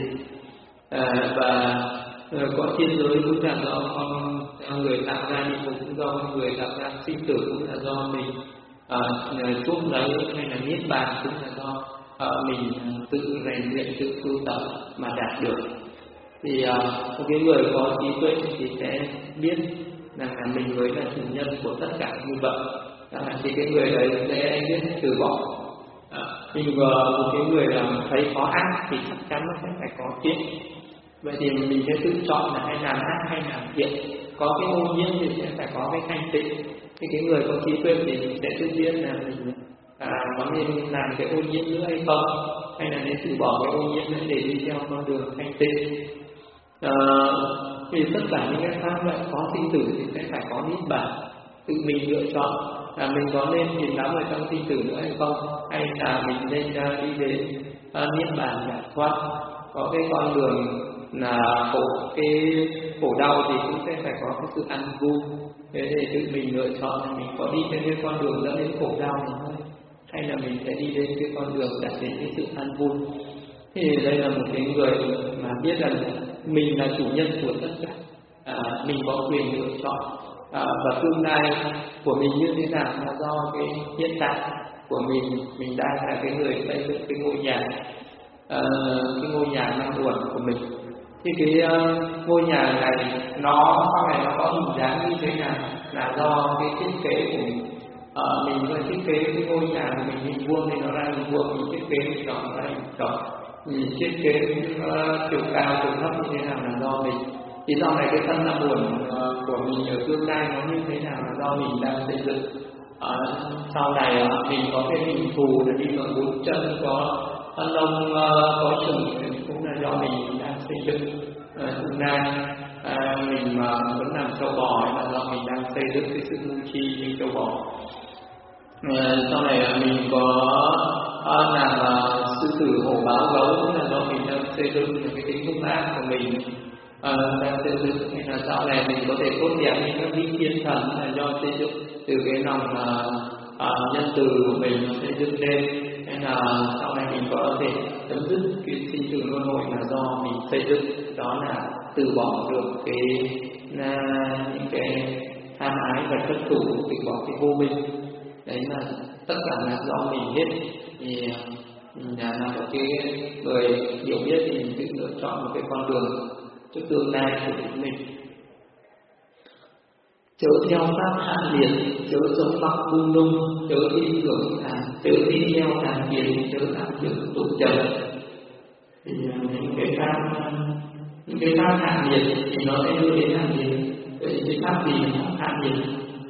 À, và à, có thiên giới cũng là do con người tạo ra, địa ngục cũng do con người tạo ra, sinh tử cũng là do mình à, chuốc lấy, hay là niết bàn cũng là do à, mình tự rèn luyện, tự tu tập mà đạt được. Thì uh, một cái người có trí tuệ thì sẽ biết rằng là mình mới là chủ nhân của tất cả như vậy, à, thì cái người đấy sẽ biết từ bỏ. À, nhưng mà một cái người làm thấy có ác thì chắc chắn nó sẽ phải có thiện. Vậy thì mình sẽ tự chọn là hay làm ác hay làm thiện. Có cái ô nhiễm thì sẽ phải có cái thanh tịnh. Thì cái người có trí tuệ thì mình sẽ tự biết là mình à, có nên làm cái ô nhiễm nữa hay không, hay là nên từ bỏ cái ô nhiễm nữa để đi theo con đường thanh tịnh. À, vì tất cả những cái pháp lại có sinh tử thì sẽ phải có niết bàn, tự mình lựa chọn là mình có nên chìm đắm ở trong sinh tử nữa hay không, hay là mình nên uh, đi đến uh, niết bàn giải thoát. Có cái con đường là khổ, cái khổ đau thì cũng sẽ phải có cái sự ăn vui, thế để tự mình lựa chọn là mình có đi trên cái con đường dẫn đến khổ đau này không, hay là mình sẽ đi đến cái con đường dẫn đến cái sự ăn vui. Thì đây là một cái người mà biết rằng mình là chủ nhân của tất cả, à, mình có quyền lựa chọn, à, và tương lai của mình như thế nào là do cái hiện tại của mình. Mình đang là cái người xây dựng cái ngôi nhà, à, cái ngôi nhà năng luận của mình. Thì cái uh, ngôi nhà này nó sau này nó có hình dáng như thế nào là do cái thiết kế của mình. À, mình có thiết kế cái ngôi nhà của mình hình vuông thì nó ra hình vuông, mình thiết kế hình tròn nó ra hình tròn. Mình thiết kế uh, chiều cao, chiều thấp như thế nào là do mình. Thì sau này cái tâm đau buồn uh, của mình ở tương lai nó như thế nào là do mình đang xây dựng. Uh, sau này uh, mình có cái hình thù là đi bằng bốn chân, có lông uh, có sừng, cũng là do mình đang xây dựng. Uh, tương lai uh, mình mà uh, vẫn làm châu bò là do mình đang xây dựng cái sự ngu chi như châu bò. Uh, sau này uh, mình có uh, làm uh, sư tử hổ báo gấu, cũng là do mình đang xây dựng cái tính hung ác của mình. Uh, đang xây dựng, hay là sau này mình có thể tốt đẹp như các vị thiên thần là do xây dựng từ cái lòng uh, uh, nhân từ của mình xây dựng lên, hay là sau này mình có thể chấm dứt cái sinh tử luân hồi là do mình xây dựng, đó là từ bỏ được cái là những cái tham ái và thất thủ, từ bỏ cái vô minh. Đấy là tất cả là do mình hết. Thì mình là một cái người hiểu biết thì mình tự lựa chọn một cái con đường cho tương lai của chúng mình. Chớ theo pháp hạ liệt, chớ sống mặc buông lung, chớ tin tưởng thản, chớ tin theo thản kiến, chớ làm việc tục trần. Thì những cái pháp những cái pháp hạ liệt thì nó sẽ đưa đến hạ liệt. Vậy cái pháp gì là hạ liệt?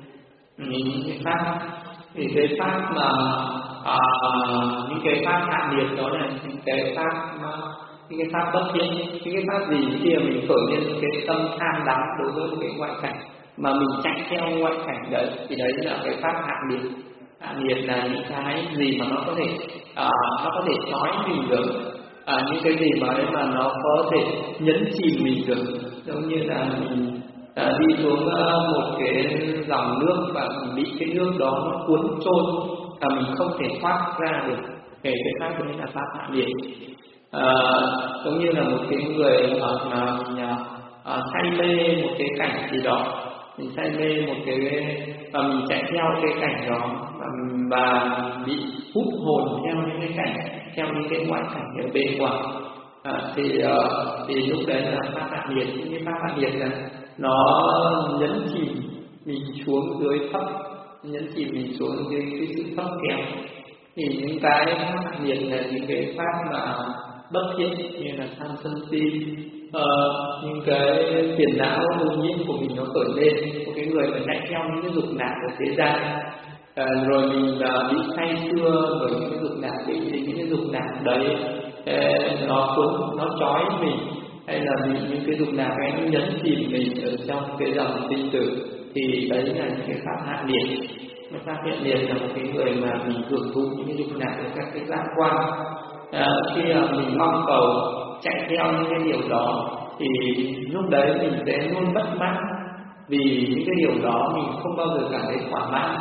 Những cái pháp thì cái pháp mà à, những cái pháp hạ liệt đó là những cái pháp mà những cái pháp bất thiện. Những cái pháp gì khi mà mình khởi lên cái tâm tham đắm đối với cái ngoại cảnh mà mình chạy theo ngoại cảnh đấy, thì đấy là cái pháp hạ liệt. Hạ liệt là những cái gì mà nó có thể à, nó có thể trói mình được, à, những cái gì mà đấy mà nó có thể nhấn chìm mình được. Giống như là mình à, đi xuống uh, một cái dòng nước và mình bị cái nước đó nó cuốn trôi và mình không thể thoát ra được. Cái cái pháp đấy là pháp hạ liệt. À, giống như là một cái người mà, mà mình à, say mê một cái cảnh gì đó, mình say mê một cái và mình chạy theo cái cảnh đó và, và bị hút hồn theo những cái cảnh, theo những cái ngoại cảnh ở bên ngoài. À, thì uh, thì lúc đấy là pháp hạ liệt. Những cái pháp hạ liệt là nó nhấn chìm mình xuống dưới thấp, nhấn chìm mình xuống dưới cái sự thấp kém. Thì những cái pháp hạ liệt là những cái pháp mà bất thiện, như là tham sân si, uh, những cái phiền não ô nhiễm của mình nó khởi lên. Một cái người mà chạy theo những cái dục lạc ở thế gian, uh, rồi mình uh, bị say sưa bởi những cái dục lạc, bị những cái dục lạc đấy uh, nó cuốn, nó trói mình, hay là bị những cái dục lạc ấy nó nhấn chìm mình ở trong cái dòng sinh tử. Thì đấy là những cái pháp hạ liệt. Cái pháp hạ liệt là một cái người mà mình hưởng thụ những cái dục lạc ở các cái giác quan. À, khi mà mình mong cầu chạy theo những cái điều đó thì lúc đấy mình sẽ luôn bất mãn, vì những cái điều đó mình không bao giờ cảm thấy thỏa mãn.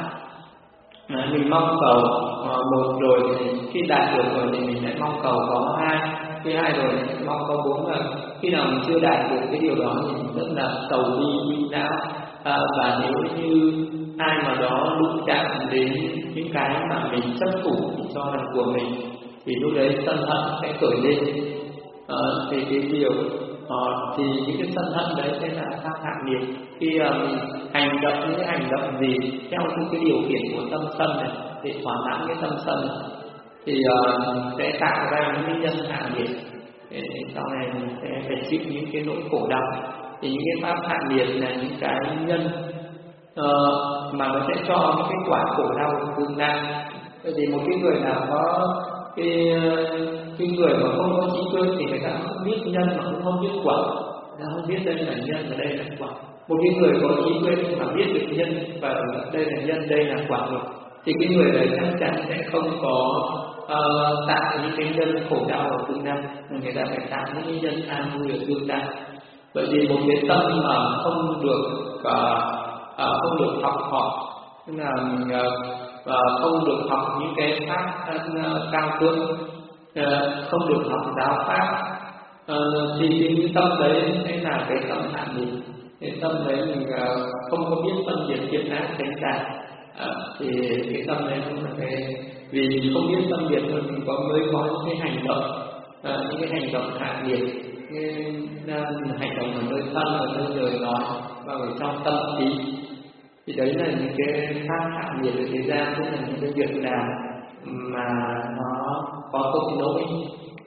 À, mình mong cầu à, một rồi thì khi đạt được rồi thì mình lại mong cầu có hai, khi hai rồi thì mong có bốn lần. Khi nào mình chưa đạt được cái điều đó thì mình rất là sầu bi bi não. À, và nếu như ai mà đó đụng chạm đến những cái mà mình chấp thủ thì cho là của mình, thì lúc đấy sân hận sẽ khởi lên. À, thì cái điều à, thì những cái sân hận đấy sẽ là pháp hạ liệt. Khi uh, mình hành động những cái hành động gì theo những cái điều khiển của tâm sân này để thỏa mãn cái tâm sân này, thì uh, sẽ tạo ra những cái nhân hạ liệt. Để sau này mình sẽ phải chịu những cái nỗi khổ đau. Thì những cái pháp hạ liệt là những cái nhân uh, mà nó sẽ cho những cái quả khổ đau tương lai. Bởi vì một cái người nào có cái cái người mà không có trí tuệ thì người ta không biết nhân mà cũng không biết quả, người ta không biết đây là nhân và đây là quả. Một cái người có trí tuệ mà biết được nhân và đây là nhân, đây là quả rồi, thì cái người đấy chắc chắn sẽ không có uh, tạo những cái nhân khổ đau ở tương lai, người ta phải tạo những cái nhân an vui ở tương lai. Bởi vì một cái tâm mà không được uh, uh, không được học hỏi, tức là uh, và không được học những cái pháp uh, cao thượng, uh, không được học giáo pháp, uh, thì cái tâm đấy sẽ là cái tâm hạ liệt. Cái tâm đấy mình uh, không có biết phân biệt thiện ác chánh tà, uh, thì cái tâm đấy cũng là cái, vì mình không biết phân biệt thôi, mình có mới có những cái hành động, uh, những cái hành động hạ liệt, những uh, hành động ở nơi thân, ở nơi lời nói và ở trong tâm trí. Thì đấy là những cái pháp hạ liệt ở thế gian, tức là những cái việc làm mà nó có tội lỗi,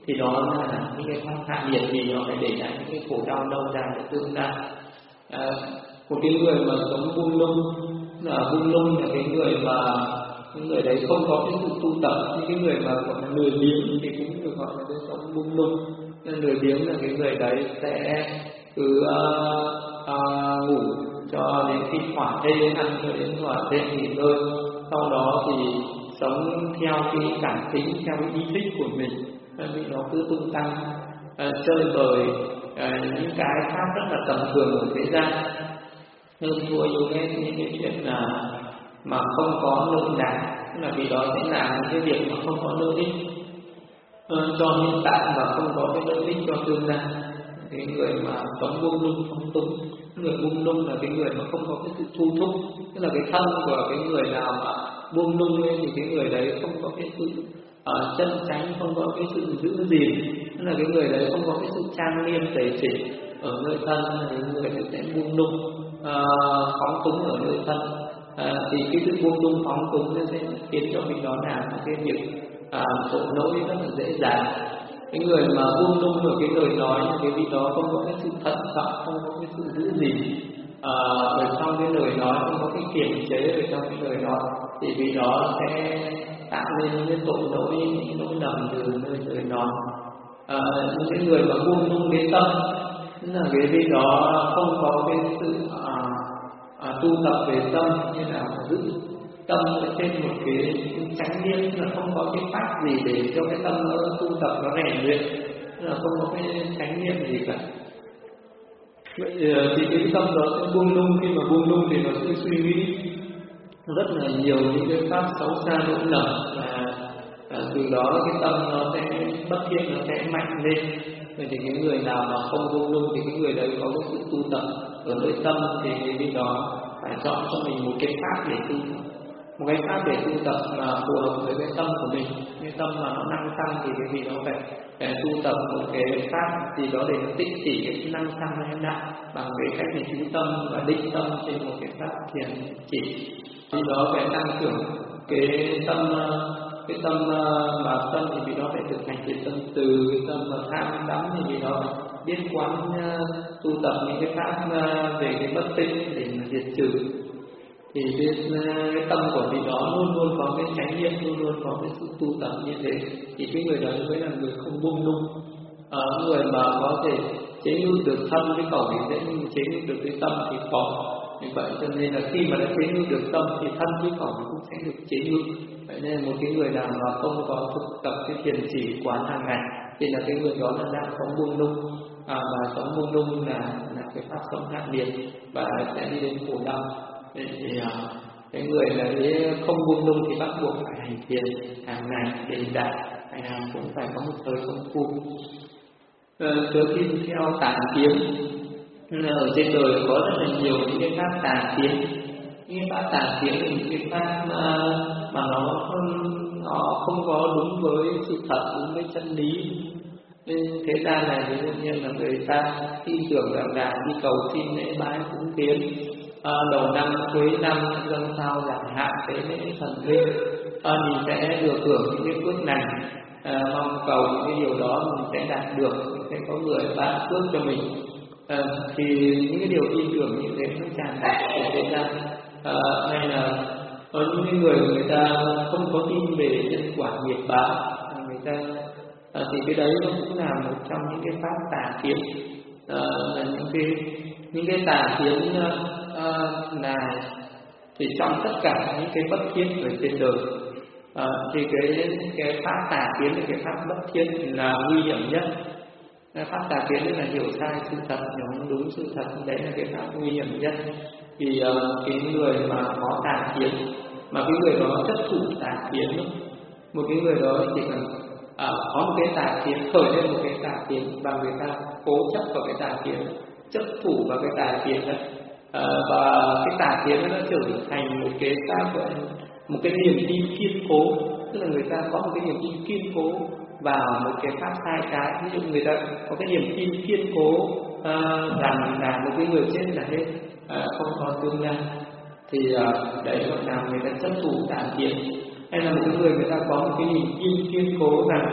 thì đó là những cái pháp hạ nhiệt, thì nó phải để lại những cái khổ đau lâu dài để tương lai. À, một cái người mà sống buông lung, là buông lung là cái người mà những người đấy không có cái sự tu tập. Những cái người mà gọi là lười biếng thì cũng được gọi là cái sống buông lung. Nên lười biếng là cái người đấy sẽ cứ uh, uh, ngủ cho đến khi thỏa thê, ăn cho đến thỏa thê nghỉ ngơi, sau đó thì sống theo cái cảm tính, theo cái ý thích của mình, vì nó cứ tung tăng uh, chơi bời uh, những cái pháp rất là tầm thường của thế gian. Nên thua yêu ghét những cái chuyện là mà không có lợi lạc, là vì đó sẽ làm những cái việc mà không có lợi ích uh, cho hiện tại và không có cái lợi ích cho tương lai. Cái người mà sống buông lung phong túng, người buông lung là cái người mà không có cái sự thu thúc, tức là cái thân của cái người nào mà buông lung lên thì cái người đấy không có cái sự uh, chân chánh, không có cái sự giữ gìn, tức là cái người đấy không có cái sự trang nghiêm tẩy chỉnh ở nơi thân, là cái người đấy sẽ buông lung uh, phóng túng ở nơi thân. Uh, thì cái sự buông lung phóng túng nó sẽ khiến cho mình đó làm cái việc uh, tội lỗi rất là dễ dàng. Cái người mà buông lung ở cái lời nói là cái vị đó không có cái sự thận trọng, không có cái sự giữ gìn à, ở trong cái lời nói, không có cái kiềm chế ở trong cái lời nói, thì vị đó sẽ tạo nên những cái tội lỗi, những lỗi lầm từ nơi lời nói. À, những cái người mà buông lung cái tâm, tức là cái vị đó không có cái sự à, à, tu tập về tâm, như là giữ tâm ở trên một cái chánh niệm, là không có cái pháp gì để cho cái tâm nó tu tập, nó rèn luyện, là không có cái chánh niệm gì cả. Vậy thì cái tâm đó sẽ buông lung, khi mà buông lung thì nó sẽ suy nghĩ rất là nhiều những cái pháp xấu xa lỗi lầm, và, và từ đó cái tâm nó sẽ bất thiện, nó sẽ mạnh lên. Vậy thì cái người nào mà không buông lung thì cái người đấy có cái sự tu tập ở nơi tâm, thì cái vị đó phải chọn cho mình một cái pháp để tu tập, một cái pháp để tu tập mà phù hợp với cái tâm của mình. Cái tâm mà nó năng tăng thì cái gì đó phải, phải tu tập một cái pháp gì đó để nó tích chỉ cái năng tăng em lại bằng cái cách để chú tâm và định tâm trên một cái pháp thiền chỉ. Thì đó phải tăng trưởng cái tâm, cái tâm mà tâm thì vì đó phải thực hành cái tâm từ, cái tâm mà tham đắm thì vì đó phải biết quán tu tập những cái pháp về cái bất tịnh để mà diệt trừ. Thì cái, cái tâm của vị đó luôn luôn có cái chánh niệm, luôn luôn có cái sự tu tập như thế, thì cái người đó mới là người không buông lung. À, người mà có thể chế ngự được thân với khẩu thì dễ, nhưng chế ngự được cái tâm thì khó. Vì vậy cho nên là khi mà đã chế ngự được tâm thì thân với khẩu cũng sẽ được chế ngự. Vậy nên một cái người nào mà không có thực tập cái thiền chỉ quán hàng ngày thì là cái người đó là đang sống buông lung. À, và sống buông lung là là cái pháp sống hạ nhiệt và sẽ đi đến khổ đau. Thì cái người là không buông lung thì bắt buộc phải hành thiền hàng ngày để đạt, ngày nào cũng phải có một thời công phu. Trước khi theo tà kiến, ở trên đời có rất là nhiều những cái pháp tà kiến. Những cái pháp tà kiến là những cái pháp mà, mà nó không, nó không có đúng với sự thật, đúng với chân lý. Nên thế gian này ví dụ như là người ta tin tưởng rằng là đi cầu xin lễ bái cúng tiến, à, đầu năm cuối năm dâng sao giải hạn tế lễ thần linh, à, mình sẽ được hưởng những cái phước này, à, mong cầu những cái điều đó mình sẽ đạt được, mình sẽ có người ban phước cho mình. À, thì những cái điều tin tưởng như thế nó tràn ngập ở thế gian. À, hay là có những người người ta không có tin về nhân quả nghiệp báo, người ta à, thì cái đấy nó cũng là một trong những cái pháp tà kiến. À, là những cái những cái tà kiến uh, là thì trong tất cả những cái bất thiết ở trên đời, uh, thì cái cái pháp tà kiến là cái pháp bất thiết là nguy hiểm nhất. Cái pháp tà kiến là hiểu sai sự thật, hiểu không đúng sự thật, đấy là cái pháp nguy hiểm nhất. Thì uh, cái người mà có tà kiến, mà cái người đó chấp thủ tà kiến, một cái người đó chỉ cần À, có một cái tà kiến, khởi lên một cái tà kiến và người ta cố chấp vào cái tà kiến, chấp thủ vào cái tà kiến đó, à, và cái tà kiến nó trở thành một cái pháp, một cái niềm tin kiên cố, tức là người ta có một cái niềm tin kiên cố vào một cái pháp sai trái. Ví dụ người ta có cái niềm tin kiên cố à, rằng là một cái người chết là hết, à, không còn tương lai, thì à, đấy gọi là người ta chấp thủ tà kiến. Hay là một người người ta có một cái niềm tin kiên cố rằng là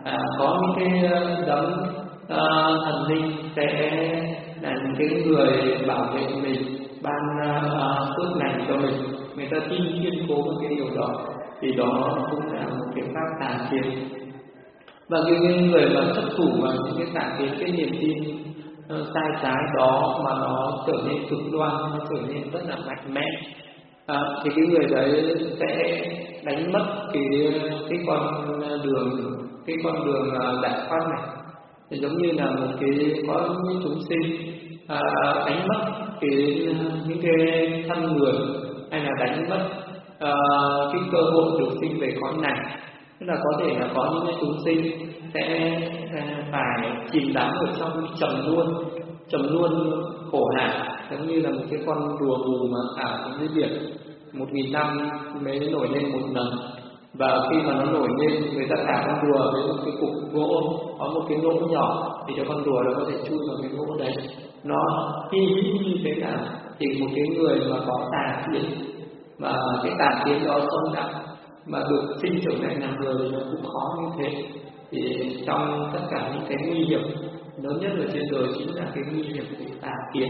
à, có những cái đấng uh, thần linh sẽ là những cái người bảo vệ mình, ban uh, phước lành cho mình. Người ta tin kiên cố vào cái điều đó, thì đó cũng là một cái pháp tà kiến. Và cái người mà chấp thủ vào những cái tà kiến, cái niềm tin uh, sai trái đó mà nó trở nên cực đoan, nó trở nên rất là mạnh mẽ, à, thì cái người đấy sẽ đánh mất cái cái con đường cái con đường giải thoát này. Thì giống như là một cái có những chúng sinh à, đánh mất cái những cái thân người, hay là đánh mất à, cái cơ hội được sinh về cõi này. Tức là có thể là có những cái chúng sinh sẽ phải chìm đắm ở trong trầm luân, trầm luân khổ nạn, giống như là một cái con rùa mù mà thả xuống dưới biển một nghìn năm mới nổi lên một lần. Và khi mà nó nổi lên, người ta thả con rùa với một cái cục gỗ có một cái lỗ nhỏ, thì cho con rùa nó có thể chui vào cái lỗ đấy. Nó hy hữu như thế nào thì một cái người mà có tà kiến, mà cái tà kiến đó sâu nặng, mà được sinh trưởng lại làm người thì nó cũng khó như thế. Thì trong tất cả những cái nguy hiểm lớn nhất ở trên đời chính là cái nguy hiểm của tà kiến.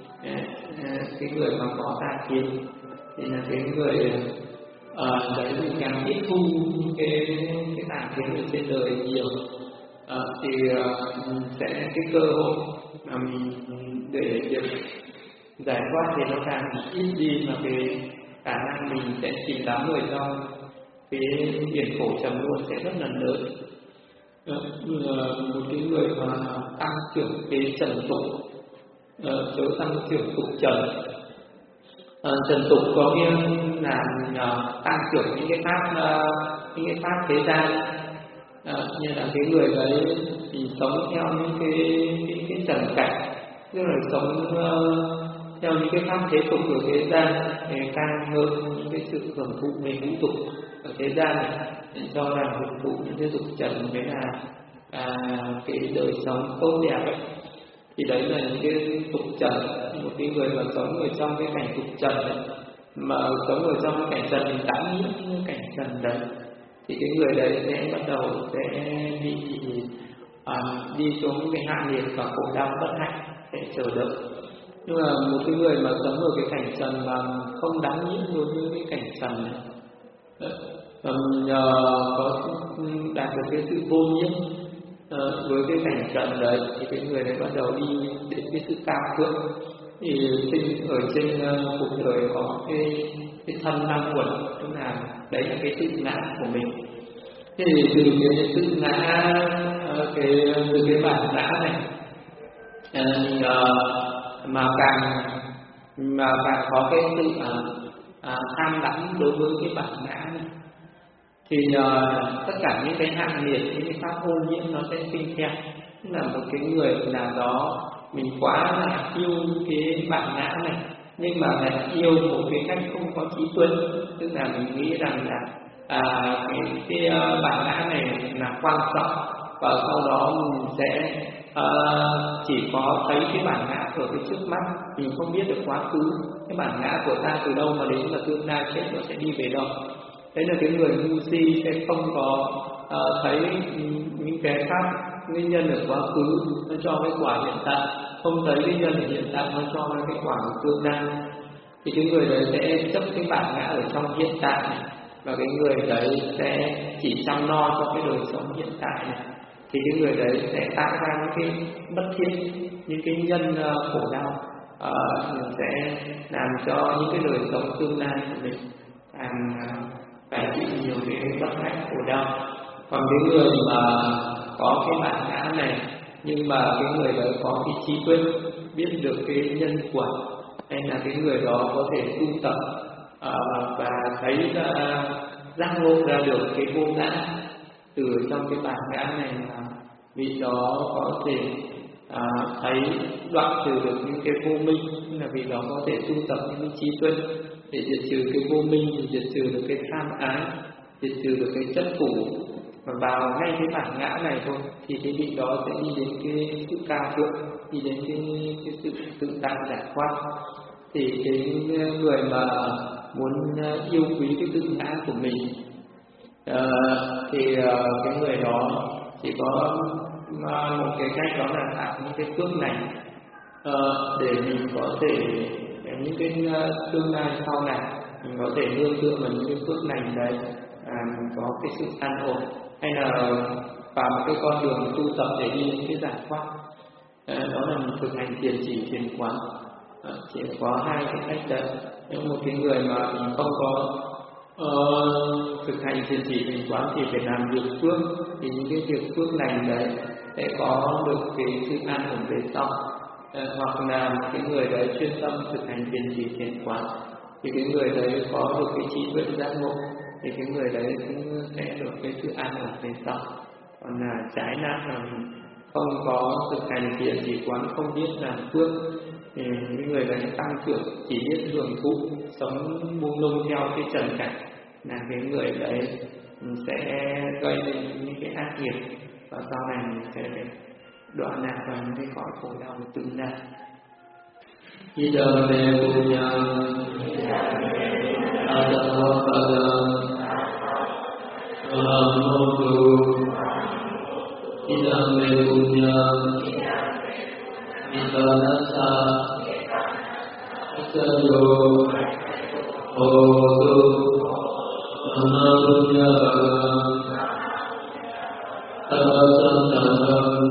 Cái người mà có tà kiến thì là cái người uh, đấy thì càng tiếp thu cái cái tà kiến ở trên đời nhiều, uh, thì uh, sẽ cái cơ hội um, để việc giải thoát thì nó càng ít đi, mà cái khả năng mình sẽ chìm đắm ở trong cái biển khổ trầm luân sẽ rất là lớn. Uh, một cái người mà tăng trưởng cái trần tục, uh, chớ tăng trưởng tục trần. Uh, trần tục có nghĩa là uh, tăng trưởng những cái pháp uh, những cái pháp thế gian, uh, như là cái người đấy thì sống theo những cái cái, cái trần cảnh, tức là sống uh, theo những cái pháp thế tục của thế gian, để càng hơn những cái sự hưởng thụ về ngũ tục ở thế gian này, để cho rằng hưởng thụ những cái dục trần mới là à, cái đời sống tốt đẹp ấy. Thì đấy là những cái tục trần. Một cái người mà sống ở trong cái cảnh tục trần ấy, mà sống ở trong cái cảnh trần mình đã nhiễm những cảnh trần đấy, thì cái người đấy sẽ bắt đầu sẽ đi à, đi xuống cái hạ liệt và khổ đau bất hạnh sẽ chờ đợi. Nhưng mà một cái người mà sống ở cái cảnh trần mà không đáng nhiễm đối với cái cảnh trần này, nhờ có đạt được cái sự vô nhiễm với cái cảnh trần đấy, thì cái người này bắt đầu đi đến cái sự cao thượng. Thì sinh ở trên cuộc đời có cái cái thân năm quẩn, tức là đấy là cái tự ngã của mình. Thế thì từ cái tự ngã, cái từ cái bản ngã này, mà càng mà càng có cái sự à, à, tham đắm đối với cái bản ngã này, thì uh, tất cả những cái hạng liệt, những cái pháp ô nhiễm nó sẽ sinh theo. Tức là một cái người nào đó mình quá là yêu cái bản ngã này, nhưng mà lại yêu một cái cách không có trí tuệ, tức là mình nghĩ rằng là à, cái, cái uh, bản ngã này là quan trọng, và sau đó mình sẽ uh, chỉ có thấy cái bản ngã ở cái trước mắt, mình không biết được quá khứ cái bản ngã của ta từ đâu mà đến, và tương lai chết nó sẽ đi về đâu. Đấy là cái người ngu si sẽ không có uh, thấy những cái pháp nguyên nhân ở quá khứ nó cho cái quả hiện tại, không thấy nguyên nhân ở hiện tại nó cho cái quả của tương lai. Thì cái người đấy sẽ chấp cái bản ngã ở trong hiện tại này, và cái người đấy sẽ chỉ chăm lo cho cái đời sống hiện tại này. Thì cái người đấy sẽ tạo ra những cái bất thiện, những cái nhân uh, khổ đau, uh, sẽ làm cho những cái đời sống tương lai của mình càng uh, phải chịu nhiều cái bất hạnh khổ đau. Còn cái người mà có cái bản ngã này, nhưng mà cái người đó có cái trí tuệ, biết được cái nhân quả, hay là cái người đó có thể tu tập uh, và thấy ra, giác ngộ ra được cái vô ngã từ trong cái bản ngã này, là vì đó có thể à, thấy đoạn trừ được những cái vô minh, là vì đó có thể tu tập những cái trí tuệ để diệt trừ cái vô minh, để diệt trừ được cái tham ái, diệt trừ được cái chấp thủ. Và vào ngay cái bản ngã này thôi, thì cái vị đó sẽ đi đến cái sự cao thượng, đi đến cái, cái sự tự tại giải thoát. Thì cái người mà muốn yêu quý cái tự ngã của mình, Uh, thì uh, cái người đó chỉ có một cái cách, đó là tạo những cái phước lành uh, để mình có thể những cái tương lai sau này mình có thể nương tựa vào những cái phước lành đấy, à, mình có cái sự an ổn, hay là vào một cái con đường tu tập để đi những cái giải thoát. À, đó là mình thực hành thiền chỉ thiền quán. À, chỉ có hai cái cách đấy. Nếu một cái người mà mình không có uh, thực hành thiền chỉ thiền quán thì phải làm việc phước, thì những cái việc phước lành đấy sẽ có được cái sự an ổn về sau. À, hoặc là cái người đấy chuyên tâm thực hành thiền chỉ thiền quán thì cái người đấy có được cái trí tuệ giác ngộ, thì cái người đấy cũng sẽ được cái sự an ổn về sau. Còn là trái lại là không có thực hành thiền chỉ quán, không biết làm phước, thì cái người đấy tăng trưởng chỉ biết hưởng thụ, sống buông lung theo cái trần cảnh, là cái người đấy sẽ gây nên những cái ác nghiệp, và sau này mình sẽ phải đọa lạc vào những cái cõi khổ đau tương lai. Idam me punyam adavapadam ahamotu. Idam me punyam itanasa asayo hotu anarunyam tabasantam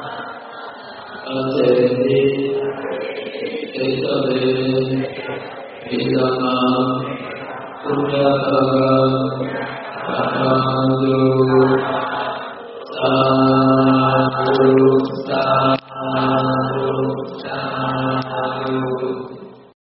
aseti etabe idamam punyakam ahamdu. Sadhu.